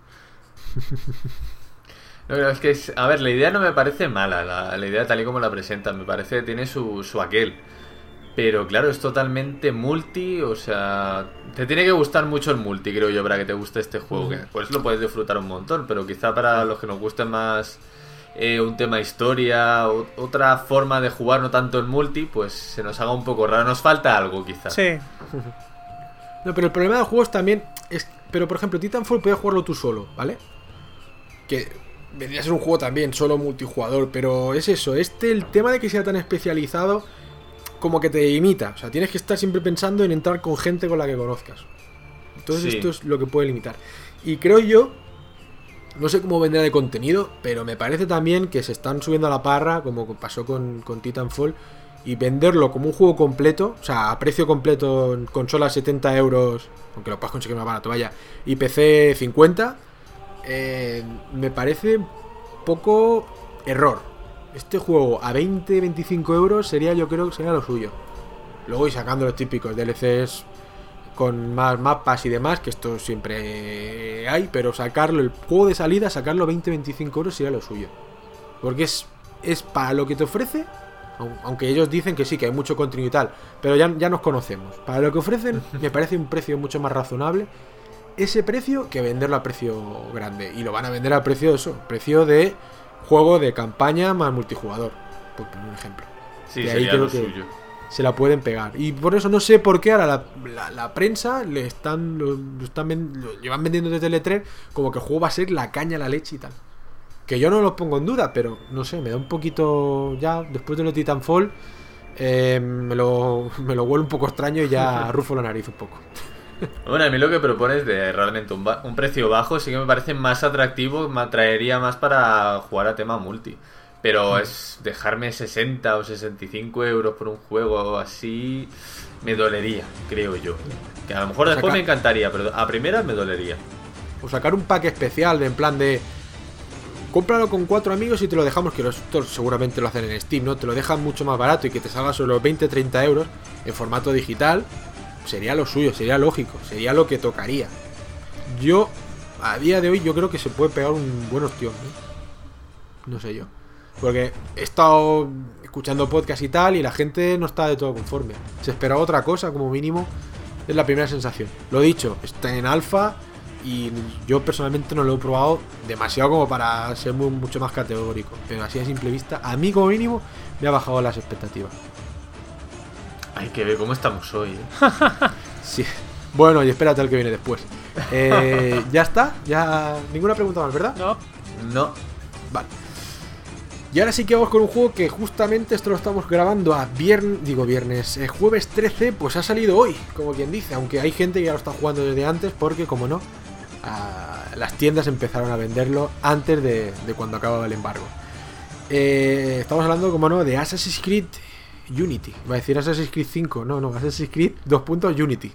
No, es que, a ver, la idea no me parece mala, la idea tal y como la presentan, me parece que tiene su aquel. Pero claro, es totalmente multi, o sea, te tiene que gustar mucho el multi, creo yo, para que te guste este juego. Que pues lo puedes disfrutar un montón, pero quizá para los que nos guste más un tema historia, otra forma de jugar, no tanto el multi, pues se nos haga un poco raro, nos falta algo quizá. Sí. No, pero el problema de juegos también es... Pero por ejemplo, Titanfall puedes jugarlo tú solo, ¿vale? Que vendría a ser un juego también solo multijugador, pero es eso, el tema de que sea tan especializado como que te imita, o sea, tienes que estar siempre pensando en entrar con gente con la que conozcas. Entonces esto es lo que puede limitar. Y creo yo, no sé cómo vendrá de contenido, pero me parece también que se están subiendo a la parra, como pasó con Titanfall, y venderlo como un juego completo, o sea, a precio completo en consolas 70 euros, aunque lo puedas conseguir más barato, vaya, y PC 50, me parece poco error. Este juego a 20-25 euros sería, yo creo que sería lo suyo. Luego y sacando los típicos DLCs con más mapas y demás, que esto siempre hay, pero sacarlo, el juego de salida, sacarlo 20-25 euros sería lo suyo. Porque es para lo que te ofrece, aunque ellos dicen que sí, que hay mucho contenido y tal, pero ya nos conocemos. Para lo que ofrecen, me parece un precio mucho más razonable ese precio que venderlo a precio grande. Y lo van a vender a precio de eso, precio de juego de campaña más multijugador, por poner un ejemplo. Sí, que sería ahí lo creo que suyo. se la pueden pegar. Y por eso no sé por qué ahora la prensa lo llevan vendiendo desde el E3 como que el juego va a ser la caña, la leche y tal. Que yo no lo pongo en duda, pero no sé, me da un poquito ya, después de lo Titanfall, me lo huele un poco extraño y ya rufo la nariz un poco. Bueno, a mí lo que propones de realmente un precio bajo sí que me parece más atractivo, me atraería más para jugar a tema multi. Pero es dejarme 60 o 65 euros por un juego así, me dolería, creo yo. Que a lo mejor después me encantaría, pero a primeras me dolería. O sacar un pack especial de en plan de... Cómpralo con 4 amigos y te lo dejamos, que esto seguramente lo hacen en Steam, ¿no? Te lo dejan mucho más barato y que te salga solo 20-30 euros en formato digital. Sería lo suyo, sería lógico, sería lo que tocaría. Yo, a día de hoy, yo creo que se puede pegar un buen ostión, ¿no? No sé yo. Porque he estado escuchando podcast y tal, y la gente no está de todo conforme. Se esperaba otra cosa, como mínimo. Es la primera sensación. Lo dicho, está en alfa y yo personalmente no lo he probado demasiado como para ser mucho más categórico. Pero así a simple vista, a mí como mínimo, me ha bajado las expectativas. Hay que ver cómo estamos hoy, ¿eh? Sí. Bueno, y espérate al que viene después. Ya está, ya ninguna pregunta más, ¿verdad? No. Vale. Y ahora sí que vamos con un juego que justamente esto lo estamos grabando a jueves 13, pues ha salido hoy, como quien dice, aunque hay gente que ya lo está jugando desde antes, porque como no, las tiendas empezaron a venderlo antes de cuando acababa el embargo. Estamos hablando, como no, de Assassin's Creed Unity. Va a decir Assassin's Creed 5, no, Assassin's Creed Unity.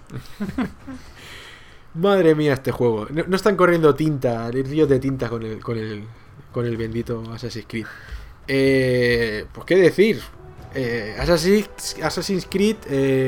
Madre mía, este juego. No están corriendo tinta, ríos de tinta con el bendito Assassin's Creed. Pues qué decir. Assassin's Creed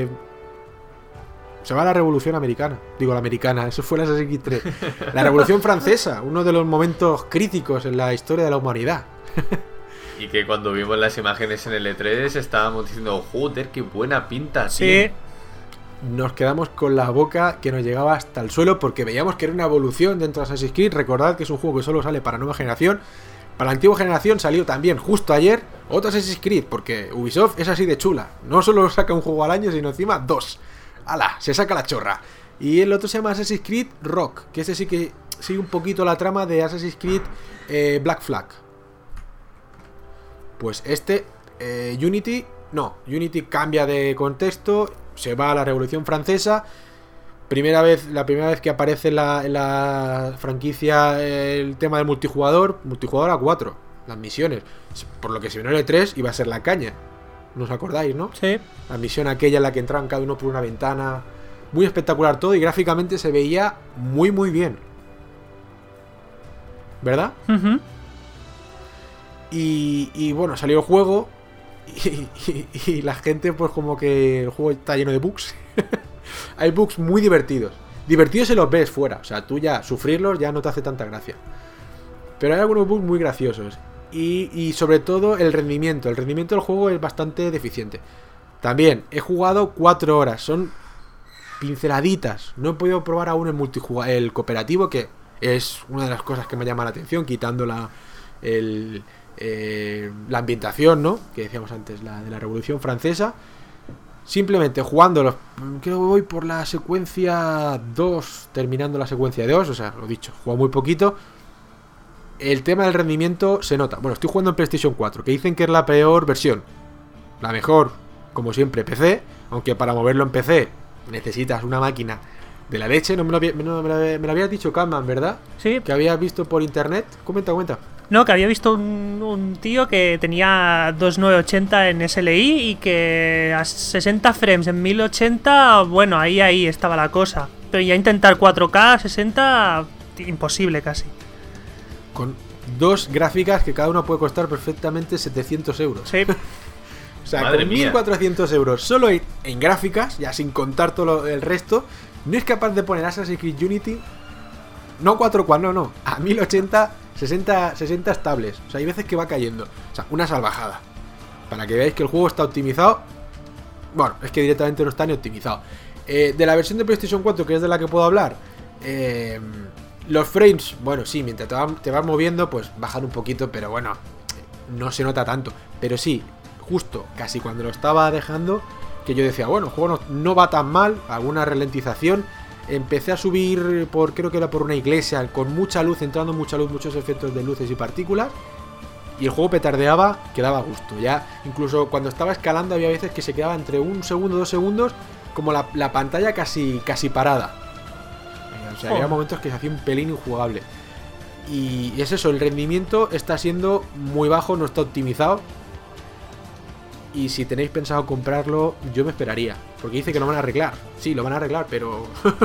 se va a la Revolución Americana. Digo la americana, eso fue el Assassin's Creed 3. La Revolución Francesa, uno de los momentos críticos en la historia de la humanidad. Y que cuando vimos las imágenes en el E3 estábamos diciendo, joder, qué buena pinta, sí. Tío. Nos quedamos con la boca que nos llegaba hasta el suelo porque veíamos que era una evolución dentro de Assassin's Creed. Recordad que es un juego que solo sale para nueva generación. Para la antigua generación salió también justo ayer otro Assassin's Creed, porque Ubisoft es así de chula. No solo saca un juego al año, sino encima 2. ¡Hala! Se saca la chorra. Y el otro se llama Assassin's Creed Rock, que este sí que sigue un poquito la trama de Assassin's Creed Black Flag. Pues Unity cambia de contexto, se va a la Revolución Francesa. La primera vez que aparece en la franquicia el tema del multijugador a 4, las misiones. Por lo que se vio en el E3 iba a ser la caña. ¿No os acordáis, no? Sí. La misión aquella en la que entraban cada uno por una ventana. Muy espectacular todo y gráficamente se veía muy muy bien. ¿Verdad? Uh-huh. Y bueno, salió el juego y la gente pues como que el juego está lleno de bugs. Hay bugs muy divertidos. Divertidos se los ves fuera. O sea, tú ya sufrirlos ya no te hace tanta gracia. Pero hay algunos bugs muy graciosos. Y sobre todo el rendimiento. El rendimiento del juego es bastante deficiente. También he jugado 4 horas. Son pinceladitas. No he podido probar aún el cooperativo, que es una de las cosas que me llama la atención, quitando la ambientación, ¿no? Que decíamos antes, la de la Revolución Francesa. Simplemente jugándolos. Creo que voy por la secuencia 2, terminando la secuencia 2, o sea, lo dicho, juego muy poquito. El tema del rendimiento se nota. Bueno, estoy jugando en PlayStation 4, que dicen que es la peor versión. La mejor, como siempre, PC. Aunque para moverlo en PC necesitas una máquina de la leche. Me lo habías dicho, Catman, ¿verdad? Sí. Que habías visto por internet. Comenta. No, que había visto un tío que tenía 2980 en SLI y que a 60 frames en 1080, bueno, ahí estaba la cosa. Pero ya intentar 4K 60, imposible casi. Con 2 gráficas que cada una puede costar perfectamente 700 euros. Sí. O sea, madre con 1.400 euros solo en gráficas, ya sin contar todo el resto, no es capaz de poner Assassin's Creed Unity, no 4K, no, a 1080, 60 estables. O sea, hay veces que va cayendo. O sea, una salvajada. Para que veáis que el juego está optimizado. Bueno, es que directamente no está ni optimizado. De la versión de PlayStation 4, que es de la que puedo hablar, los frames, bueno, sí, mientras te vas moviendo, pues bajan un poquito, pero bueno, no se nota tanto. Pero sí, justo casi cuando lo estaba dejando, que yo decía, bueno, el juego no va tan mal, alguna ralentización. Empecé a subir creo que era por una iglesia, con mucha luz, entrando mucha luz, muchos efectos de luces y partículas. Y el juego petardeaba, que daba gusto. Ya, incluso cuando estaba escalando había veces que se quedaba entre 1 segundo, 2 segundos, como la pantalla casi parada. O sea, había momentos que se hacía un pelín injugable. Y es eso, el rendimiento está siendo muy bajo, no está optimizado. Y si tenéis pensado comprarlo, yo me esperaría. Porque dice que lo van a arreglar. Sí, lo van a arreglar, pero...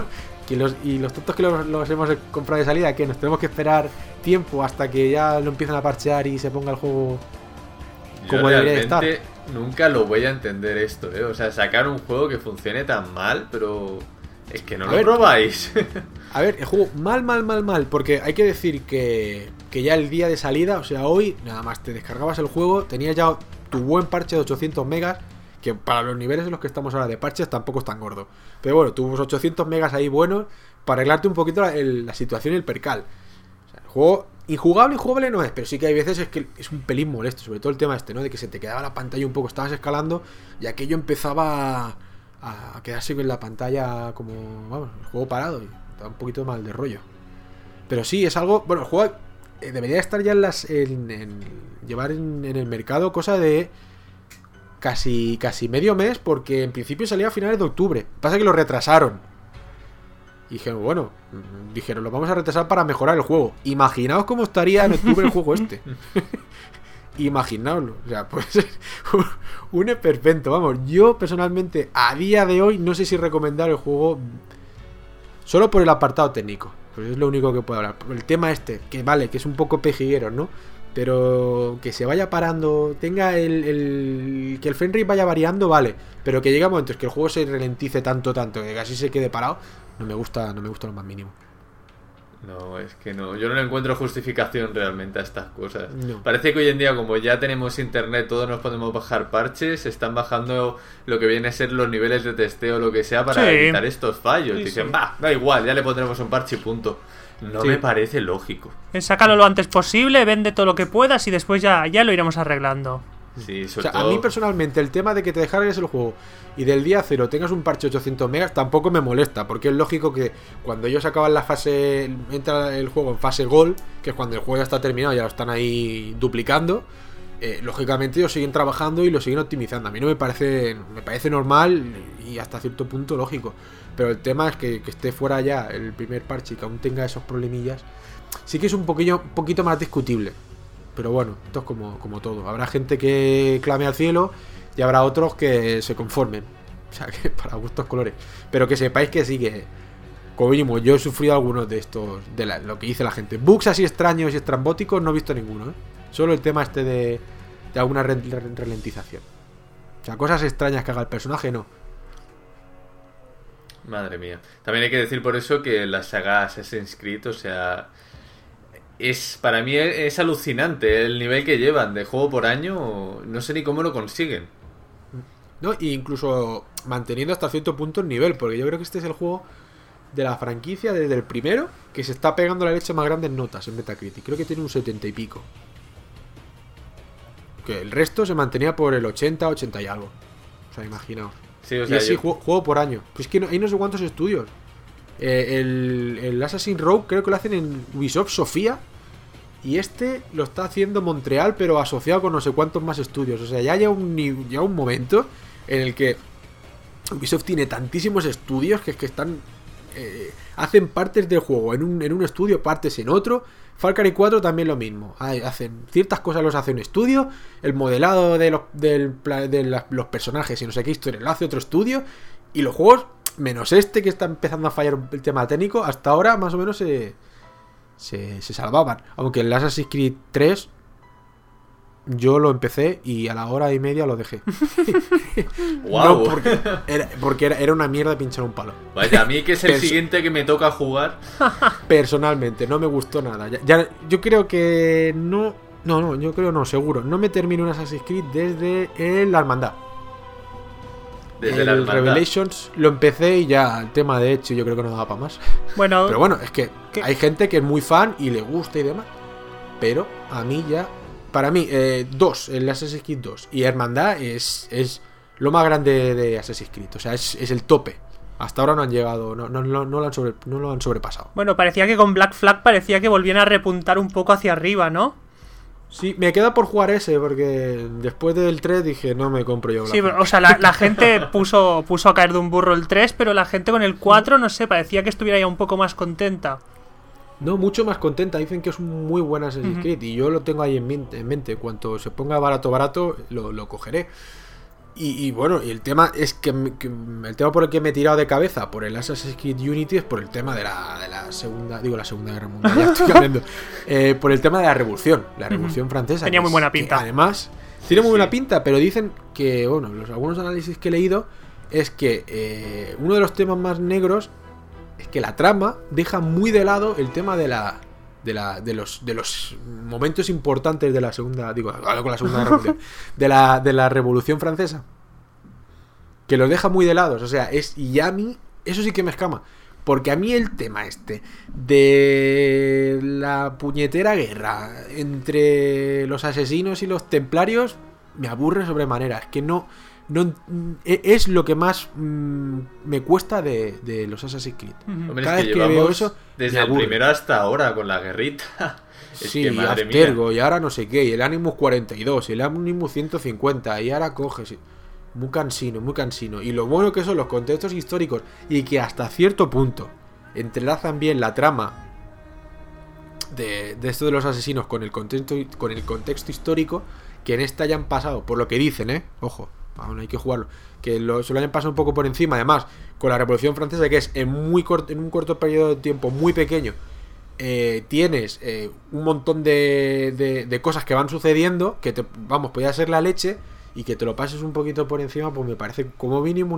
y los tontos que los hemos comprado de salida, que nos tenemos que esperar tiempo hasta que ya lo empiecen a parchear y se ponga el juego como debería estar. Nunca lo voy a entender esto, ¿eh? O sea, sacar un juego que funcione tan mal, pero... Es que no lo probáis. A ver, el juego mal, porque hay que decir que ya el día de salida, o sea, hoy, nada más te descargabas el juego, tenías ya tu buen parche de 800 megas, que para los niveles en los que estamos ahora de parches tampoco es tan gordo. Pero bueno, tuvimos 800 megas ahí buenos para arreglarte un poquito la situación y el percal. O sea, el juego injugable no es, pero sí que hay veces es que es un pelín molesto, sobre todo el tema ¿no? De que se te quedaba la pantalla un poco, estabas escalando y aquello empezaba a quedarse en la pantalla como, vamos, el juego parado y estaba un poquito mal de rollo. Pero sí, es algo, bueno, el juego debería estar ya llevar en el mercado cosa de casi medio mes, porque en principio salía a finales de octubre. Pasa que lo retrasaron. Y dijeron, lo vamos a retrasar para mejorar el juego. Imaginaos cómo estaría en octubre el juego este. Imaginaoslo. O sea, pues un esperpento. Vamos, yo personalmente a día de hoy no sé si recomendar el juego solo por el apartado técnico. Pues es lo único que puedo hablar. El tema que vale, que es un poco pejiguero, ¿no? Pero que se vaya parando, tenga que el frame rate vaya variando, vale. Pero que llegue a momentos que el juego se ralentice tanto, que casi se quede parado, no me gusta lo más mínimo. No, es que no, yo no le encuentro justificación realmente a estas cosas. No. Parece que hoy en día, como ya tenemos internet, todos nos podemos bajar parches, están bajando lo que viene a ser los niveles de testeo, lo que sea, para evitar estos fallos. Sí, Dicen, da igual, ya le pondremos un parche y punto. No me parece lógico. Sácalo lo antes posible, vende todo lo que puedas y después ya lo iremos arreglando. Sí, o sea, a mí personalmente el tema de que te descargues el juego y del día cero tengas un parche 800 megas tampoco me molesta, porque es lógico que cuando ellos acaban la fase, entra el juego en fase gol, que es cuando el juego ya está terminado, ya lo están ahí duplicando, lógicamente ellos siguen trabajando y lo siguen optimizando. A mí no me parece normal y hasta cierto punto lógico, pero el tema es que esté fuera ya el primer parche y que aún tenga esos problemillas, sí que es un poquito más discutible. Pero bueno, esto es como todo. Habrá gente que clame al cielo y habrá otros que se conformen. O sea, que para gustos colores. Pero que sepáis que sí que, como mínimo, yo he sufrido algunos de estos, lo que dice la gente. Bugs así extraños y estrambóticos no he visto ninguno, ¿eh? Solo el tema de alguna ralentización. O sea, cosas extrañas que haga el personaje, no. Madre mía. También hay que decir por eso que la saga Assassin's Creed, o sea... para mí es alucinante el nivel que llevan de juego por año. No sé ni cómo lo consiguen. No, e incluso manteniendo hasta cierto punto el nivel, porque yo creo que este es el juego de la franquicia desde el primero que se está pegando la leche más grande en notas en Metacritic. Creo que tiene un 70 y pico. Que el resto se mantenía por el 80 y algo. O sea, imaginaos. Sí, o sea, y así juego por año. Pues que hay no sé cuántos estudios. El Assassin's Rogue creo que lo hacen en Ubisoft Sofía. Y este lo está haciendo Montreal, pero asociado con no sé cuántos más estudios. O sea, ya llega un momento en el que Ubisoft tiene tantísimos estudios que están... hacen partes del juego en un estudio, partes en otro. Far Cry 4 también lo mismo. Hacen ciertas cosas, los hace un estudio. El modelado de los personajes y no sé qué historia lo hace otro estudio. Y los juegos, menos este que está empezando a fallar el tema técnico, hasta ahora más o menos se salvaban. Aunque el Assassin's Creed 3 yo lo empecé y a la hora y media lo dejé. ¡Guau! No, porque era una mierda pinchar un palo. Vaya, a mí que es el siguiente que me toca jugar. Personalmente, no me gustó nada. Yo creo que no... No, yo creo no, seguro. No me termino un Assassin's Creed desde la Hermandad. Desde el la Hermandad. Revelations lo empecé y ya el tema de hecho yo creo que no daba para más. Bueno, Pero bueno, es que ¿qué? hay gente que es muy fan y le gusta y demás. Pero a mí ya... Para mí, el Assassin's Creed 2 y Hermandad es lo más grande de Assassin's Creed. O sea, es el tope. Hasta ahora no han llegado, no lo han sobrepasado. bueno, parecía que con Black Flag parecía que volvían a repuntar un poco hacia arriba, ¿no? Sí, me queda por jugar ese porque después del 3 dije, no me compro yo Black Sí, Flag. o sea, la gente puso a caer de un burro el 3, pero la gente con el 4, no sé, parecía que estuviera ya un poco más contenta. No, mucho más contenta. Dicen que es un muy buen Assassin's Creed y yo lo tengo ahí en mente. Cuando se ponga barato, lo cogeré. Y bueno, y el tema es que el tema por el que me he tirado de cabeza por el Assassin's Creed Unity es por el tema de la segunda, la Segunda Guerra Mundial, ya estoy cambiando. Por el tema de la Revolución Francesa. Tenía muy buena que pinta. además, tiene muy buena pinta, pero dicen que, bueno, algunos análisis que he leído es que uno de los temas más negros es que la trama deja muy de lado el tema de los momentos importantes de la segunda, con la Segunda Guerra Mundial, de la Revolución Francesa, que los deja muy de lado. O sea, y a mí eso sí que me escama, porque a mí el tema de la puñetera guerra entre los asesinos y los templarios me aburre sobremanera. Es que no es lo que más me cuesta de los Assassin's Creed. Hombre, Cada es vez que que veo llevamos eso desde me el aburre. primero hasta ahora con la guerrita. Es Sí, que madre Abstergo, mía. y ahora no sé qué, y el Animus 42, y el Animus 150, y ahora coges. Muy cansino. Y lo bueno que son los contextos históricos, y que hasta cierto punto entrelazan bien la trama de esto de los asesinos con el contexto histórico, que en esta ya han pasado, por lo que dicen, ojo, aún hay que jugarlo, que se lo hayan pasado un poco por encima. Además, con la Revolución Francesa, que es en un corto periodo de tiempo muy pequeño, tienes un montón de cosas que van sucediendo que podía ser la leche, y que te lo pases un poquito por encima, pues me parece como mínimo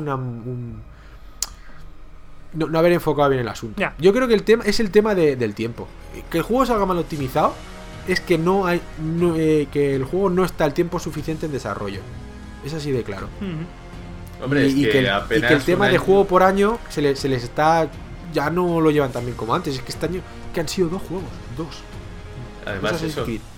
no haber enfocado bien el asunto. Ya. Yo creo que el tema es el tema del tiempo. Que el juego salga mal optimizado es que que el juego no está el tiempo suficiente en desarrollo. Es así de claro. Hombre, y que el tema de juego por año se les está... Ya no lo llevan tan bien como antes. Es que este año que han sido 2 juegos. 2. Además, Assassin's eso. Creed.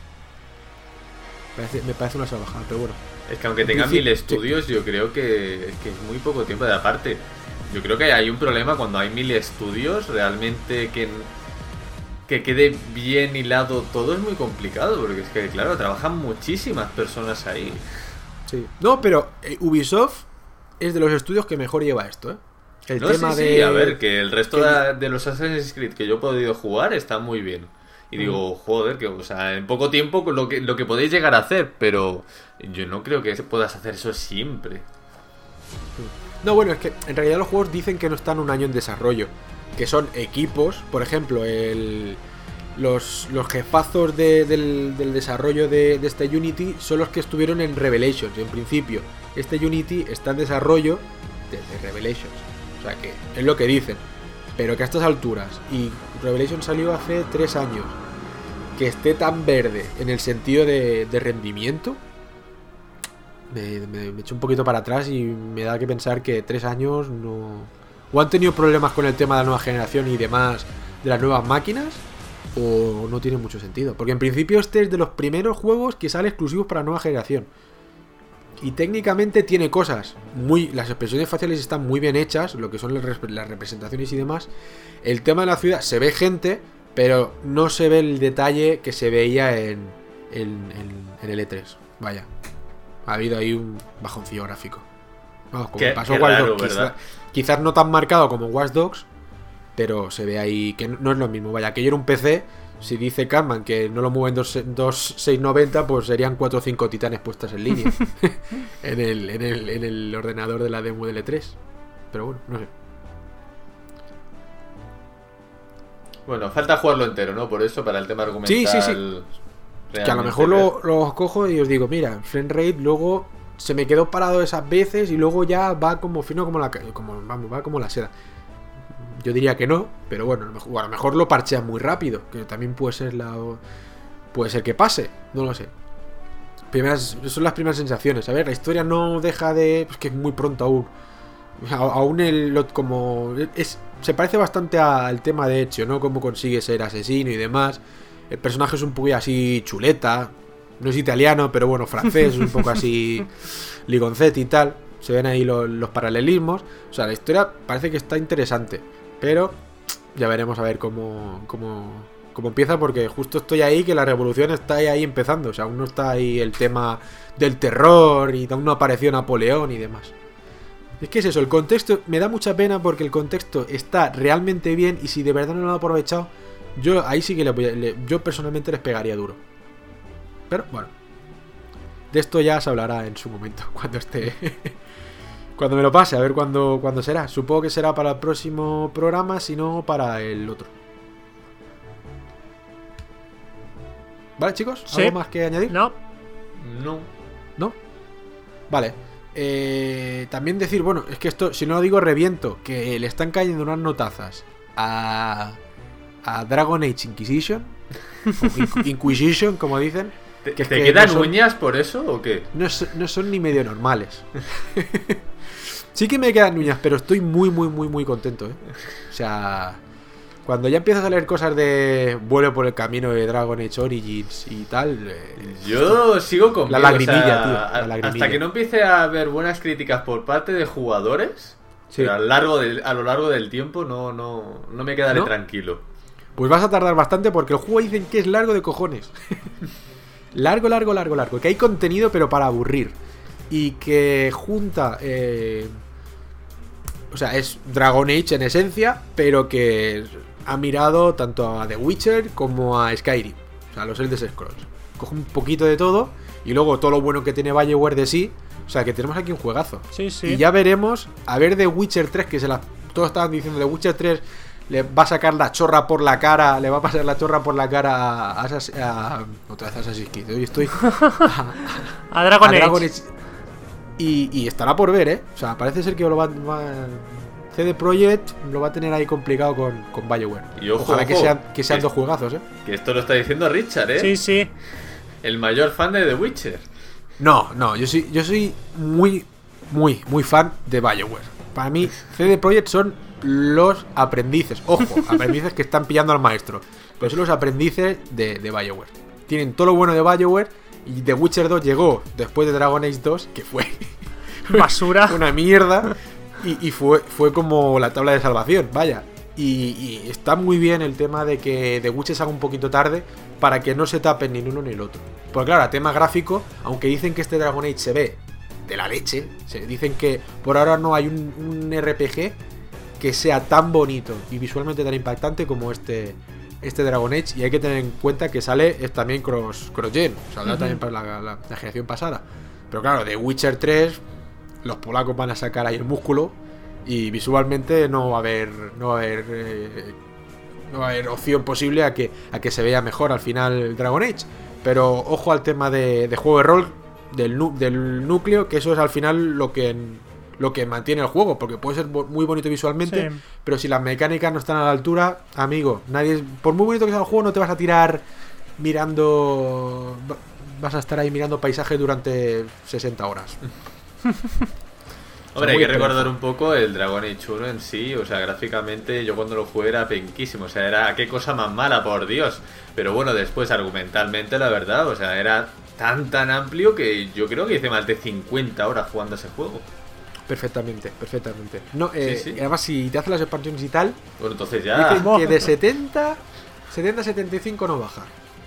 Me parece una salvajada, pero bueno. Es que aunque tenga 1000 estudios, yo creo que es muy poco tiempo. De aparte, yo creo que hay un problema cuando hay 1000 estudios. Realmente que quede bien hilado todo es muy complicado. Porque es que, claro, trabajan muchísimas personas ahí. Sí. No, pero Ubisoft es de los estudios que mejor lleva esto, El No, tema sí, de... a ver, que el resto de los Assassin's Creed que yo he podido jugar está muy bien. Y digo, joder, que, o sea, en poco tiempo lo que podéis llegar a hacer, pero yo no creo que puedas hacer eso siempre. No, bueno, es que en realidad los juegos dicen que no están un año en desarrollo, que son equipos, por ejemplo, los jefazos del desarrollo de este Unity son los que estuvieron en Revelations, en principio. Este Unity está en desarrollo desde Revelations, o sea que es lo que dicen, pero que a estas alturas, y Revelations salió hace 3 años, que esté tan verde en el sentido de rendimiento, me echo un poquito para atrás y me da que pensar que 3 años no... O han tenido problemas con el tema de la nueva generación y demás, de las nuevas máquinas, o no tiene mucho sentido. Porque en principio este es de los primeros juegos que sale exclusivos para la nueva generación. Y técnicamente tiene cosas las expresiones faciales están muy bien hechas, lo que son las representaciones y demás. El tema de la ciudad, se ve gente, pero no se ve el detalle que se veía en el E3. Vaya, ha habido ahí un bajoncillo gráfico. Vamos, como pasó Watch Dogs, quizás no tan marcado como Watch Dogs, pero se ve ahí que no es lo mismo. Vaya, que yo era un PC. Si dice Cartman que no lo mueven 2690, pues serían 4 o 5 titanes puestas en línea en el ordenador de la demo del E3. Pero bueno, no sé. Bueno, falta jugarlo entero, ¿no? Por eso, para el tema argumental. Sí. Que a lo mejor lo cojo y os digo, mira, frame rate luego se me quedó parado esas veces y luego ya va como fino como va como la seda. Yo diría que no, pero bueno, a lo mejor lo parchean muy rápido, que también puede ser que pase, no lo sé. Son las primeras sensaciones. A ver, la historia no deja de... Pues que es muy pronto aún. Se parece bastante al tema de Ezio, ¿no? Cómo consigue ser asesino y demás. El personaje es un poco así chuleta. No es italiano, pero bueno, francés, es un poco así ligoncetti y tal. Se ven ahí los paralelismos. O sea, la historia parece que está interesante. Pero ya veremos a ver cómo empieza, porque justo estoy ahí, que la revolución está ahí empezando. O sea, aún no está ahí el tema del terror y aún no apareció Napoleón y demás. Es que es eso, el contexto me da mucha pena porque el contexto está realmente bien y si de verdad no lo han aprovechado, yo ahí sí que yo personalmente les pegaría duro. Pero bueno, de esto ya se hablará en su momento, cuando esté... Cuando me lo pase, a ver cuándo será. Supongo que será para el próximo programa, si no para el otro. ¿Vale, chicos? ¿Algo ¿Sí? más que añadir? No. ¿No? Vale. También decir, bueno, es que esto, si no lo digo, reviento. Que le están cayendo unas notazas a Dragon Age Inquisition. O Inquisition, como dicen. ¿Te que quedan no son, uñas por eso o qué? no son ni medio normales. Sí que me quedan uñas, pero estoy muy contento, ¿eh? O sea, cuando ya empiezas a leer cosas de vuelo por el camino de Dragon Age Origins y tal... Yo sigo con la miedo, lagrimilla, tío. La lagrimilla. Hasta que no empiece a haber buenas críticas por parte de jugadores, Sí. pero a lo largo del tiempo no me quedaré ¿No? tranquilo. Pues vas a tardar bastante porque el juego dicen que es largo de cojones. Largo. Que hay contenido pero para aburrir. Y que junta... o sea, es Dragon Age en esencia, pero que ha mirado tanto a The Witcher como a Skyrim. O sea, los Elder Scrolls. Coge un poquito de todo y luego todo lo bueno que tiene BioWare de sí. O sea, que tenemos aquí un juegazo. Sí. Y ya veremos, a ver The Witcher 3, que todos estaban diciendo The Witcher 3 le va a sacar la chorra por la cara, le va a pasar la chorra por la cara otra vez a Assassin's Creed. Hoy estoy A Dragon Age. Y estará por ver, ¿eh? O sea, parece ser que CD Projekt lo va a tener ahí complicado con BioWare. Y ojo, ojalá ojo, que sean dos juegazos, ¿eh? Que esto lo está diciendo Richard, ¿eh? Sí. El mayor fan de The Witcher. No, yo soy muy fan de BioWare. Para mí, CD Projekt son los aprendices. Ojo, aprendices que están pillando al maestro. Pero son los aprendices de BioWare. Tienen todo lo bueno de BioWare. Y The Witcher 2 llegó después de Dragon Age 2, que fue Basura. una mierda. Y fue como la tabla de salvación, vaya. Y está muy bien el tema de que The Witcher se haga un poquito tarde para que no se tapen ni el uno ni el otro. Porque claro, a tema gráfico, aunque dicen que este Dragon Age se ve de la leche, dicen que por ahora no hay un RPG que sea tan bonito y visualmente tan impactante como este Dragon Age. Y hay que tener en cuenta que es también cross-gen, saldrá también para la generación pasada. Pero claro, The Witcher 3, los polacos van a sacar ahí el músculo y visualmente no va a haber opción posible a que se vea mejor al final Dragon Age. Pero ojo al tema de juego de rol, del núcleo, que eso es al final lo que mantiene el juego, porque puede ser muy bonito visualmente, Sí. pero si las mecánicas no están a la altura, amigo, por muy bonito que sea el juego, no te vas a tirar mirando... Vas a estar ahí mirando paisajes durante 60 horas. Hombre, hay muy que recordar esperanza. un poco el Dragon Age 1 en sí. O sea, gráficamente yo cuando lo jugué era penquísimo. O sea, era qué cosa más mala, por Dios. Pero bueno, después argumentalmente, la verdad, o sea, era tan amplio que yo creo que hice más de 50 horas jugando ese juego. Perfectamente. No, Sí. Además, si te haces las expansiones y tal, Bueno, entonces ya... dicen que de 70-75 no baja.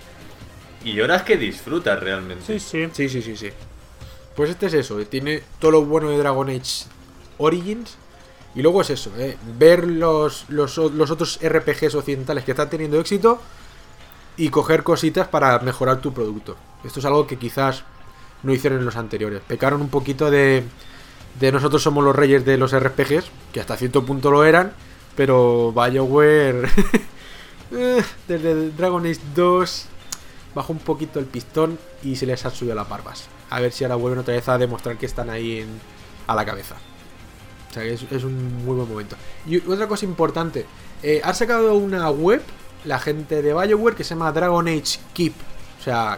Y horas que disfrutas realmente. Sí. Sí. Pues este es eso, tiene todo lo bueno de Dragon Age Origins. Y luego es eso, ver los otros RPGs occidentales que están teniendo éxito y coger cositas para mejorar tu producto. Esto es algo que quizás no hicieron en los anteriores. Pecaron un poquito de nosotros somos los reyes de los RPGs, que hasta cierto punto lo eran, pero BioWare desde Dragon Age 2 baja un poquito el pistón y se les han subido las barbas. A ver si ahora vuelven otra vez a demostrar que están ahí a la cabeza. O sea que es un muy buen momento. Y otra cosa importante, han sacado una web, la gente de BioWare, que se llama Dragon Age Keep, o sea,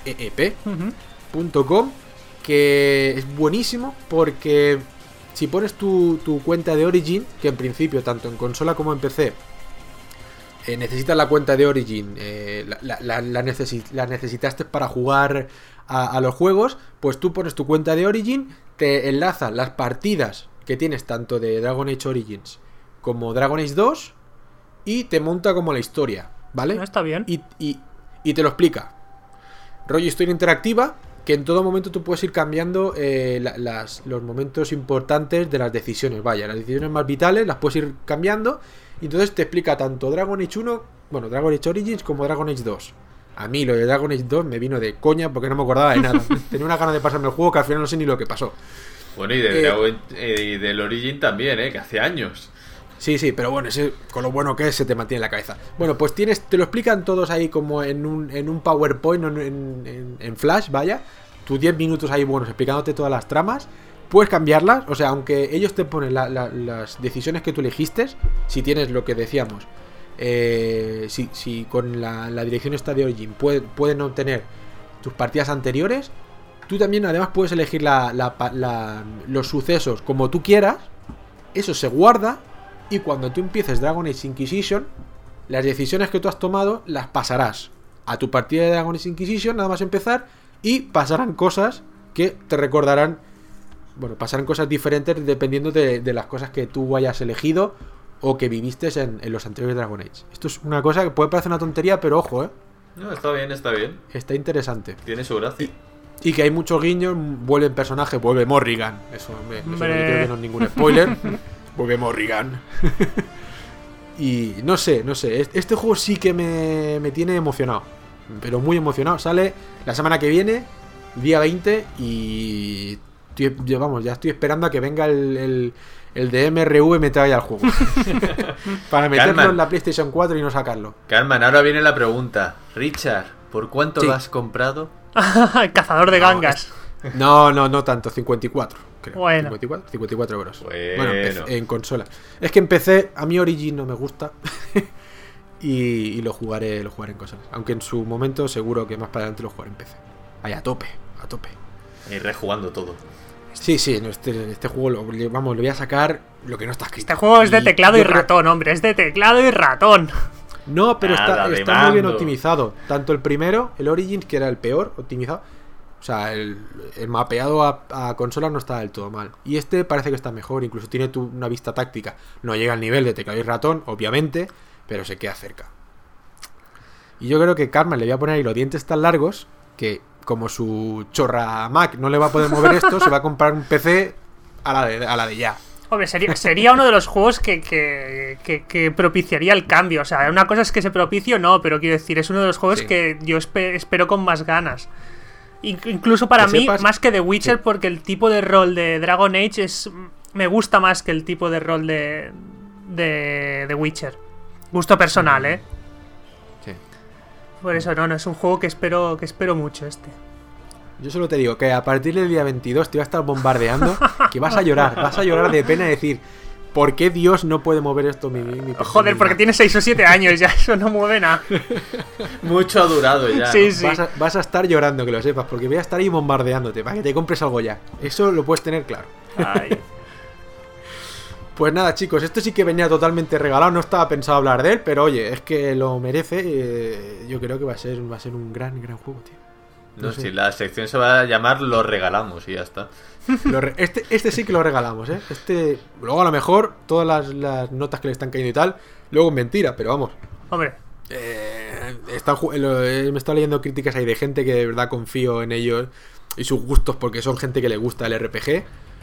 KEEP.com, que es buenísimo porque si pones tu cuenta de Origin, que en principio tanto en consola como en PC necesitas la cuenta de Origin, la necesitaste para jugar a los juegos, pues tú pones tu cuenta de Origin, te enlaza las partidas que tienes tanto de Dragon Age Origins como Dragon Age 2 y te monta como la historia, ¿vale? No, está bien. Y te lo explica. Rollo historia interactiva, que en todo momento tú puedes ir cambiando los momentos importantes de las decisiones. Vaya, las decisiones más vitales las puedes ir cambiando. Y entonces te explica tanto Dragon Age 1, bueno, Dragon Age Origins como Dragon Age 2. A mí lo de Dragon Age 2 me vino de coña porque no me acordaba de nada. Tenía una gana de pasarme el juego que al final no sé ni lo que pasó. Bueno, y del Origin también, que hace años. Sí, pero bueno, con lo bueno que es, se te mantiene en la cabeza. Bueno, pues te lo explican todos ahí como en un PowerPoint, en Flash, vaya. Tus 10 minutos ahí buenos explicándote todas las tramas. Puedes cambiarlas, o sea, aunque ellos te ponen las decisiones que tú elegiste, si tienes lo que decíamos, si con la dirección esta de Origin pueden obtener tus partidas anteriores, tú también además puedes elegir los sucesos como tú quieras, eso se guarda, y cuando tú empieces Dragon Age Inquisition, las decisiones que tú has tomado las pasarás a tu partida de Dragon Age Inquisition, nada más empezar, y pasarán cosas que te recordarán. Bueno, pasarán cosas diferentes dependiendo de las cosas que tú hayas elegido o que viviste en los anteriores Dragon Age. Esto es una cosa que puede parecer una tontería, pero ojo, No, está bien. Está interesante. Tiene su gracia. Y que hay muchos guiños, vuelve personaje, vuelve Morrigan. Eso no creo que no es ningún spoiler. Vuelve Morrigan. Y no sé. Este juego sí que me tiene emocionado. Pero muy emocionado. Sale la semana que viene, día 20, y ya estoy esperando a que venga el de MRV y me traiga al juego. Para meterlo en la PlayStation 4 y no sacarlo. Carmen, ahora viene la pregunta. Richard, ¿por cuánto lo has comprado? El cazador de gangas. No tanto, 54, creo. Bueno. 54 euros. Bueno, en consola. Es que en PC, a mí Origin no me gusta. y lo jugaré en consolas. Aunque en su momento seguro que más para adelante lo jugaré en PC. Ahí a tope. Y rejugando todo. Sí, en este juego lo voy a sacar lo que no está escrito. Este juego es de teclado y ratón, hombre, es de teclado y ratón. No, pero Nada está muy bien optimizado. Tanto el primero, el Origins, que era el peor optimizado. O sea, el mapeado a consola no está del todo mal. Y este parece que está mejor, incluso tiene una vista táctica. No llega al nivel de teclado y ratón, obviamente, pero se queda cerca. Y yo creo que Carmen le voy a poner ahí los dientes tan largos que, como su chorra Mac no le va a poder mover esto, se va a comprar un PC a la de ya. Hombre, sería uno de los juegos que propiciaría el cambio. O sea, una cosa es que se propicie o no, pero quiero decir, es uno de los juegos que yo espero con más ganas. Incluso para mí, más que The Witcher, porque el tipo de rol de Dragon Age me gusta más que el tipo de rol de The Witcher. Gusto personal, ¿eh? Sí. Por eso no es un juego que espero mucho este. Yo solo te digo que a partir del día 22 te va a estar bombardeando, que vas a llorar de pena y decir, ¿por qué Dios no puede mover esto mi Joder, porque tiene 6 o 7 años ya, eso no mueve nada. Mucho ha durado ya. Sí, ¿no? sí. Vas a estar llorando, que lo sepas, porque voy a estar ahí bombardeándote para que te compres algo ya. Eso lo puedes tener claro. Ay. Pues nada, chicos, esto sí que venía totalmente regalado, no estaba pensado hablar de él, pero oye, es que lo merece. Yo creo que va a ser un gran juego, tío. No, si la sección se va a llamar Lo Regalamos y ya está. Este sí que lo regalamos, ¿eh? Luego a lo mejor todas las notas que le están cayendo y tal, luego es mentira, pero vamos. Hombre. Me está leyendo críticas ahí de gente que de verdad confío en ellos y sus gustos, porque son gente que le gusta el RPG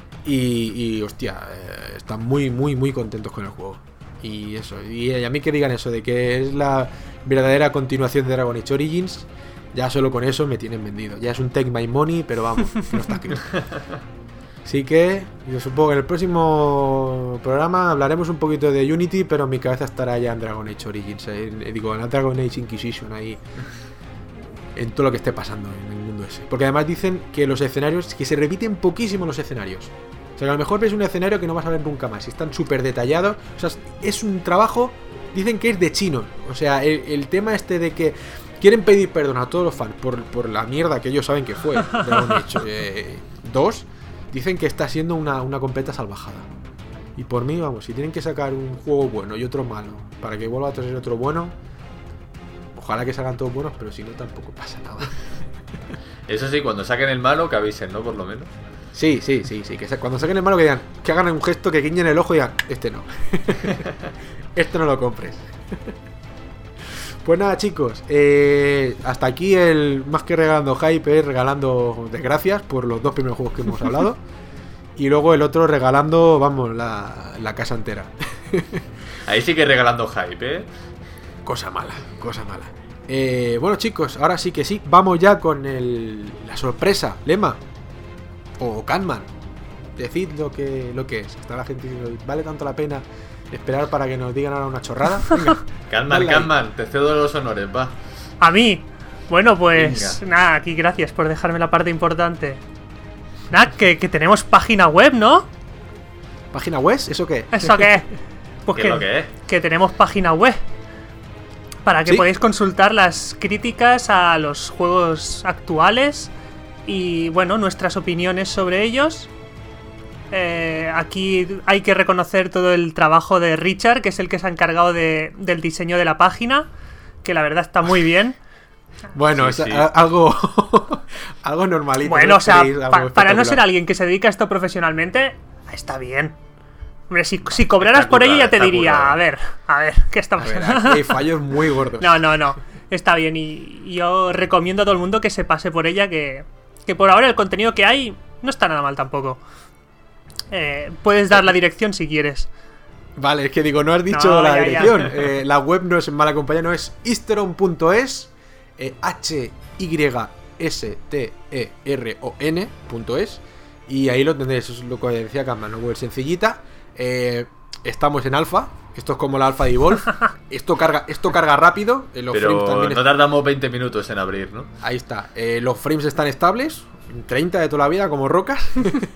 y hostia, están muy contentos con el juego. Y eso, y a mí que digan eso de que es la verdadera continuación de Dragon Age Origins, ya solo con eso me tienen vendido. Ya es un take my money, pero vamos, que no está escrito. Así que yo supongo que en el próximo programa hablaremos un poquito de Unity, pero mi cabeza estará ya en Dragon Age Origins, en Dragon Age Inquisition ahí. en todo lo que esté pasando en el mundo ese. Porque además dicen que los escenarios, que se repiten poquísimo los escenarios. O sea, que a lo mejor ves un escenario que no vas a ver nunca más. Y están súper detallados. O sea, es un trabajo, dicen que es de chinos. O sea, el tema este de que quieren pedir perdón a todos los fans por la mierda que ellos saben que fue Dragon Age 2. Dicen que está siendo una completa salvajada. Y por mí, vamos, si tienen que sacar un juego bueno y otro malo para que vuelva a tener otro bueno, ojalá que salgan todos buenos, pero si no tampoco pasa nada. Eso sí, cuando saquen el malo, que avisen, ¿no? Por lo menos. Sí, que cuando saquen el malo que digan, que hagan un gesto, que guiñen el ojo y digan, este no. Este no lo compres. Pues nada, chicos, hasta aquí el más que regalando hype, regalando desgracias por los 2 primeros juegos que hemos hablado. Y luego el otro regalando, vamos, la casa entera. Ahí sí que regalando hype, ¿eh? Cosa mala. Bueno, chicos, ahora sí que sí, vamos ya con la sorpresa, Lema. O Catman. Decid lo que es. Está la gente diciendo, ¿vale tanto la pena esperar para que nos digan ahora una chorrada? Venga, Catman, te cedo los honores, va. A mí. Bueno, pues nada, aquí gracias por dejarme la parte importante. Nada, que tenemos página web, ¿no? ¿Página web? ¿Eso qué? ¿Eso qué? Pues ¿Qué es lo que es? Que tenemos página web. Para que ¿Sí? podáis consultar las críticas a los juegos actuales y, bueno, nuestras opiniones sobre ellos. Aquí hay que reconocer todo el trabajo de Richard, que es el que se ha encargado del diseño de la página, que la verdad está muy bien. Bueno, Sí, es sí. algo normalito. Bueno, ¿no? o sea, Algo para no espectacular. ser alguien que se dedica a esto profesionalmente, está bien. Hombre, si cobraras Está por ello currado, ya te está diría, currado. a ver, ¿qué está A ver, pasando? aquí hay fallos muy gordos. No, está bien y yo recomiendo a todo el mundo que se pase por ella, que por ahora el contenido que hay no está nada mal tampoco. Puedes dar la dirección si quieres. Vale, es que digo, no has dicho No, la ya. dirección. La web no es en mala compañía, no es histeron.es, hysteron.es, y ahí lo tendréis. Eso es lo que decía Catman, una web sencillita. Estamos en alfa. Esto es como la alfa de Evolve. Esto carga rápido. Los frames Pero también no tardamos 20 minutos en abrir, ¿no? Ahí está. Los frames están estables. 30 de toda la vida, como rocas.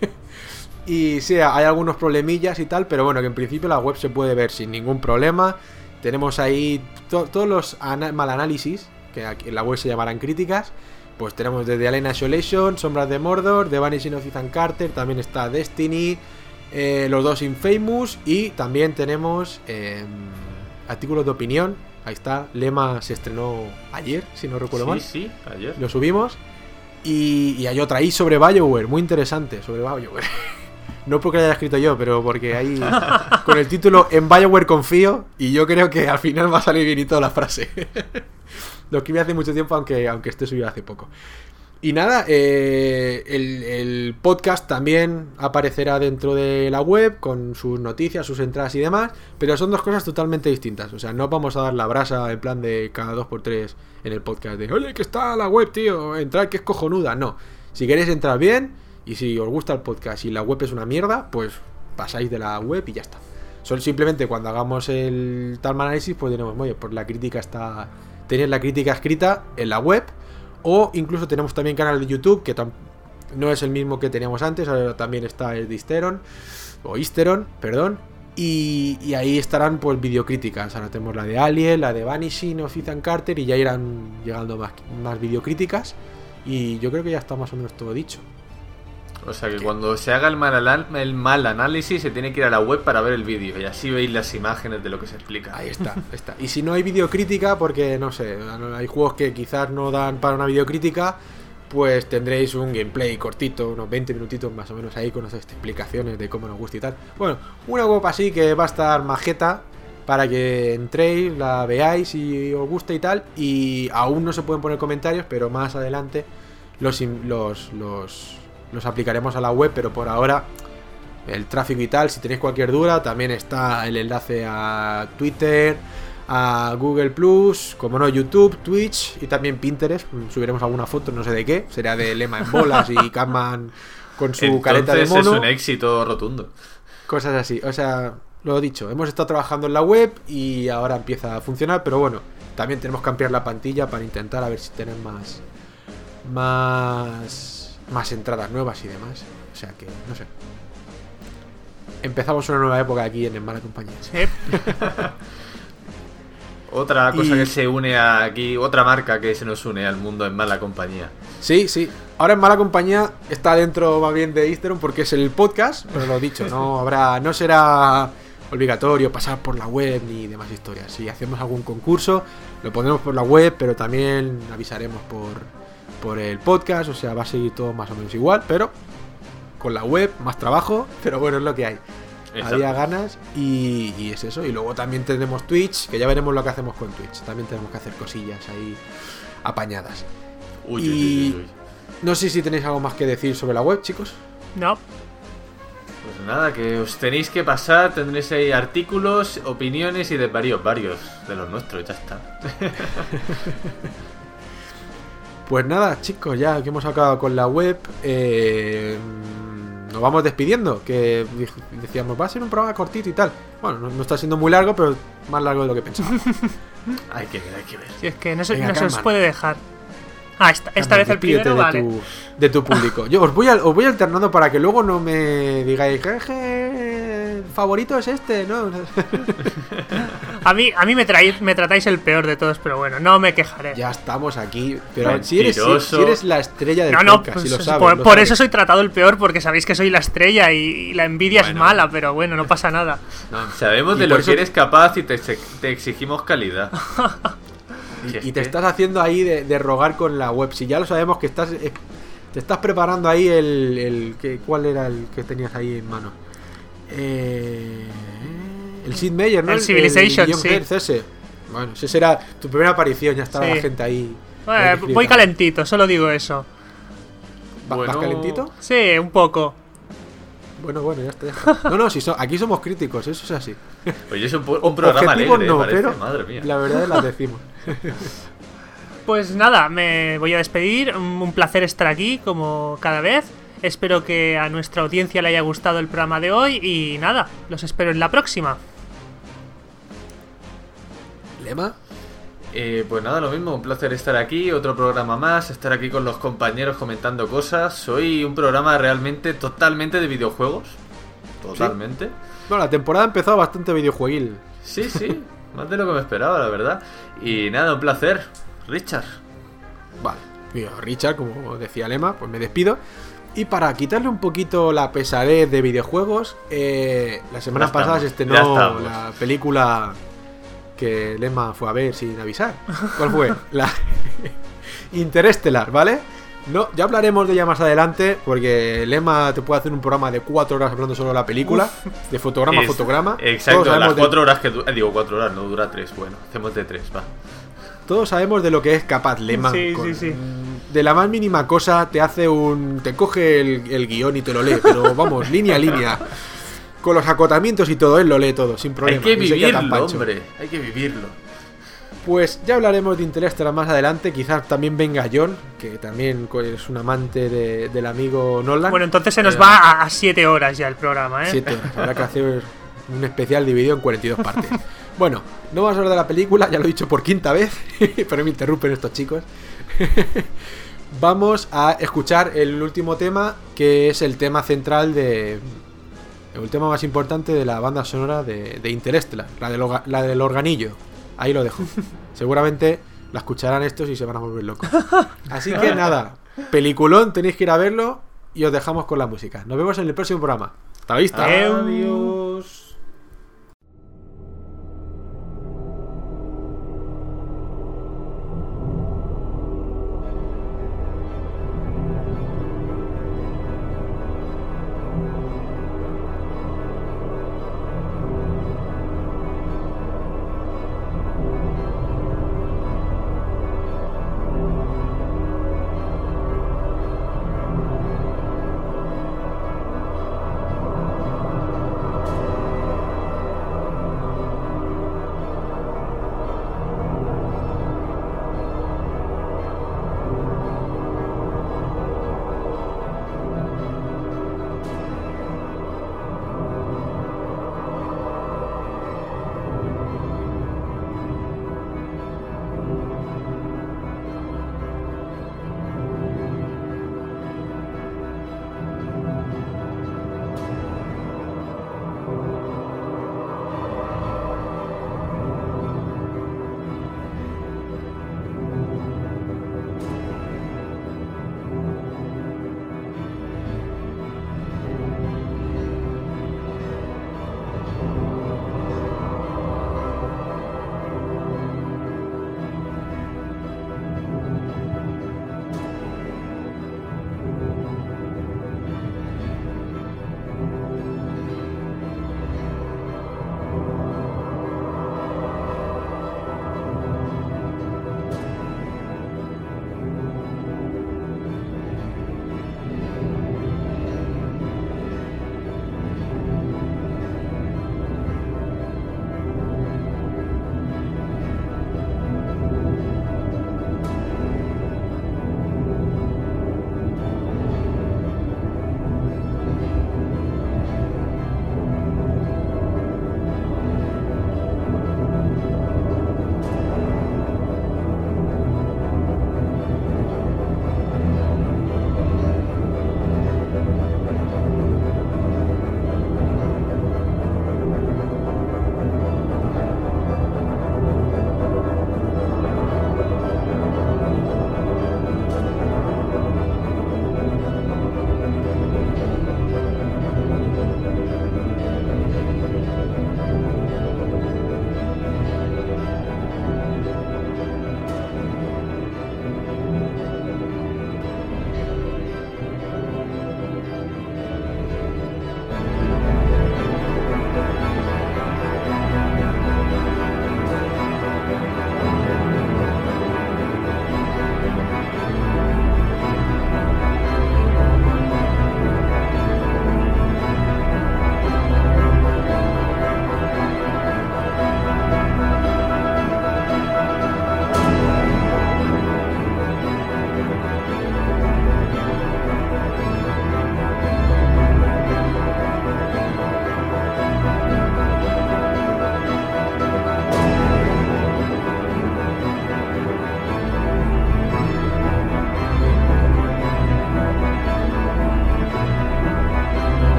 Y sí, hay algunos problemillas y tal, pero bueno, que en principio la web se puede ver sin ningún problema. Tenemos ahí todos los mal análisis, que aquí en la web se llamarán críticas. Pues tenemos desde Alien Isolation, Sombras de Mordor, The Vanishing of Ethan Carter, también está Destiny, los 2 Infamous, y también tenemos artículos de opinión. Ahí está, Lema se estrenó ayer, si no recuerdo mal. Sí, ayer. Lo subimos. Y hay otra ahí sobre BioWare, muy interesante, sobre BioWare. No porque la haya escrito yo, pero porque ahí con el título En BioWare confío, y yo creo que al final va a salir bien y toda la frase. Lo escribí hace mucho tiempo, aunque esté subido hace poco. Y nada, el podcast también aparecerá dentro de la web con sus noticias, sus entradas y demás, pero son dos cosas totalmente distintas. O sea, no vamos a dar la brasa en plan de cada 2x3 en el podcast de oye, que está la web, tío, entrad que es cojonuda. No, si queréis entrar bien y si os gusta el podcast y la web es una mierda, pues pasáis de la web y ya está. Solo simplemente cuando hagamos el tal análisis, pues diremos, oye, pues la crítica está... Tenéis la crítica escrita en la web. O incluso tenemos también canal de YouTube, que no es el mismo que teníamos antes, ahora también está el de Histeron, perdón. Y ahí estarán pues videocríticas. Ahora tenemos la de Alien, la de Vanishing of Ethan Carter, y ya irán llegando más videocríticas. Y yo creo que ya está más o menos todo dicho. O sea que cuando se haga el mal análisis se tiene que ir a la web para ver el vídeo y así veis las imágenes de lo que se explica. Ahí está. Y si no hay videocrítica, porque no sé, hay juegos que quizás no dan para una videocrítica, pues tendréis un gameplay cortito, unos 20 minutitos más o menos ahí con nuestras explicaciones de cómo nos gusta y tal. Bueno, una web así que va a estar majeta para que entréis, la veáis y os gusta y tal. Y aún no se pueden poner comentarios, pero más adelante los aplicaremos a la web, pero por ahora el tráfico y tal, si tenéis cualquier duda, también está el enlace a Twitter, a Google Plus, como no, YouTube, Twitch y también Pinterest. Subiremos alguna foto, no sé de qué, será de Lema en bolas y Catman con su careta de mono. Es un éxito rotundo. Cosas así, o sea, lo dicho, hemos estado trabajando en la web y ahora empieza a funcionar, pero bueno, También tenemos que ampliar la plantilla para intentar a ver si tenemos más entradas nuevas y demás. O sea que, no sé. Empezamos una nueva época aquí en Mala Compañía. Sí. Otra cosa que se une aquí, otra marca que se nos une al mundo en Mala Compañía. Sí, sí. Ahora en Mala Compañía está dentro más bien de Easteron porque es el podcast, pero lo dicho, no será obligatorio pasar por la web ni demás historias. Si hacemos algún concurso, lo pondremos por la web, pero también avisaremos por el podcast. O sea, va a seguir todo más o menos igual, pero con la web, más trabajo, pero bueno, es lo que hay. Exacto. Había ganas y es eso. Y luego también tenemos Twitch, que ya veremos lo que hacemos con Twitch. También tenemos que hacer cosillas ahí apañadas. Uy. No sé si tenéis algo más que decir sobre la web, chicos. No. Pues nada, que os tenéis que pasar, tendréis ahí artículos, opiniones y de varios de los nuestros, ya está. Pues nada, chicos, ya que hemos acabado con la web, nos vamos despidiendo. Que decíamos, va a ser un programa cortito y tal. Bueno, no está siendo muy largo, pero más largo de lo que pensaba. Hay que ver. Si es que no se os puede dejar. Esta vez el primero, vale. De tu público. Yo os voy alternando para que luego no me digáis, jeje, favorito es este, ¿no? A mí me tratáis el peor de todos, pero bueno, no me quejaré. Ya estamos aquí. Pero si eres la estrella del podcast, pues, si lo sabes. Por eso soy tratado el peor, porque sabéis que soy la estrella y la envidia es mala, pero bueno, no pasa nada. No, sabemos de lo que eres capaz y te exigimos calidad. Y te estás haciendo ahí de rogar con la web. Si ya lo sabemos que te estás preparando ahí ¿cuál era el que tenías ahí en mano? El Sid Meier, ¿no? El Civilization, sí. Ese. Bueno, esa será tu primera aparición. Ya estaba la gente ahí. Voy calentito, solo digo eso. ¿Vas calentito? Sí, un poco. Bueno, ya está. No, aquí somos críticos, eso es así. Oye, es un programa alegre, no, parece, pero madre mía. La verdad es la decimos. Pues nada, me voy a despedir. Un placer estar aquí, como cada vez. Espero que a nuestra audiencia le haya gustado el programa de hoy. Y nada, los espero en la próxima. ¿Lema? Pues nada, lo mismo, un placer estar aquí, otro programa más, estar aquí con los compañeros comentando cosas. Hoy un programa realmente totalmente de videojuegos. Totalmente. ¿Sí? Bueno, la temporada ha empezado bastante videojueguil. Sí, más de lo que me esperaba, la verdad. Y nada, un placer, Richard. Vale, Richard, como decía Lema, pues me despido. Y para quitarle un poquito la pesadez de videojuegos, la semana pasada se estrenó la película que Lema fue a ver sin avisar. ¿Cuál fue? La Interestelar, ¿vale? No, ya hablaremos de ella más adelante, porque Lema te puede hacer un programa de 4 horas hablando solo de la película, de fotograma a fotograma. Exacto, las 4 horas que digo 4 horas, no dura 3, bueno, hacemos de 3, va. Todos sabemos de lo que es capaz Lema. Sí. De la más mínima cosa te coge el guión y te lo lee, pero vamos, línea a línea. Con los acotamientos y todo, él lo lee todo, sin problema. Hay que vivirlo, hombre, hay que vivirlo. Pues ya hablaremos de Interestelar más adelante. Quizás también venga John, que también es un amante del amigo Nolan. Bueno, entonces se nos va a 7 horas ya el programa, 7 horas, habrá que hacer un especial dividido en 42 partes. Bueno, no vamos a hablar de la película, ya lo he dicho por 5ª vez, pero me interrumpen estos chicos. Vamos a escuchar el último tema, que es el tema central el tema más importante de la banda sonora de Interestelar, la del organillo. Ahí lo dejo. Seguramente la escucharán estos y se van a volver locos. Así que nada, peliculón, tenéis que ir a verlo y os dejamos con la música. Nos vemos en el próximo programa. Hasta la vista. Adiós.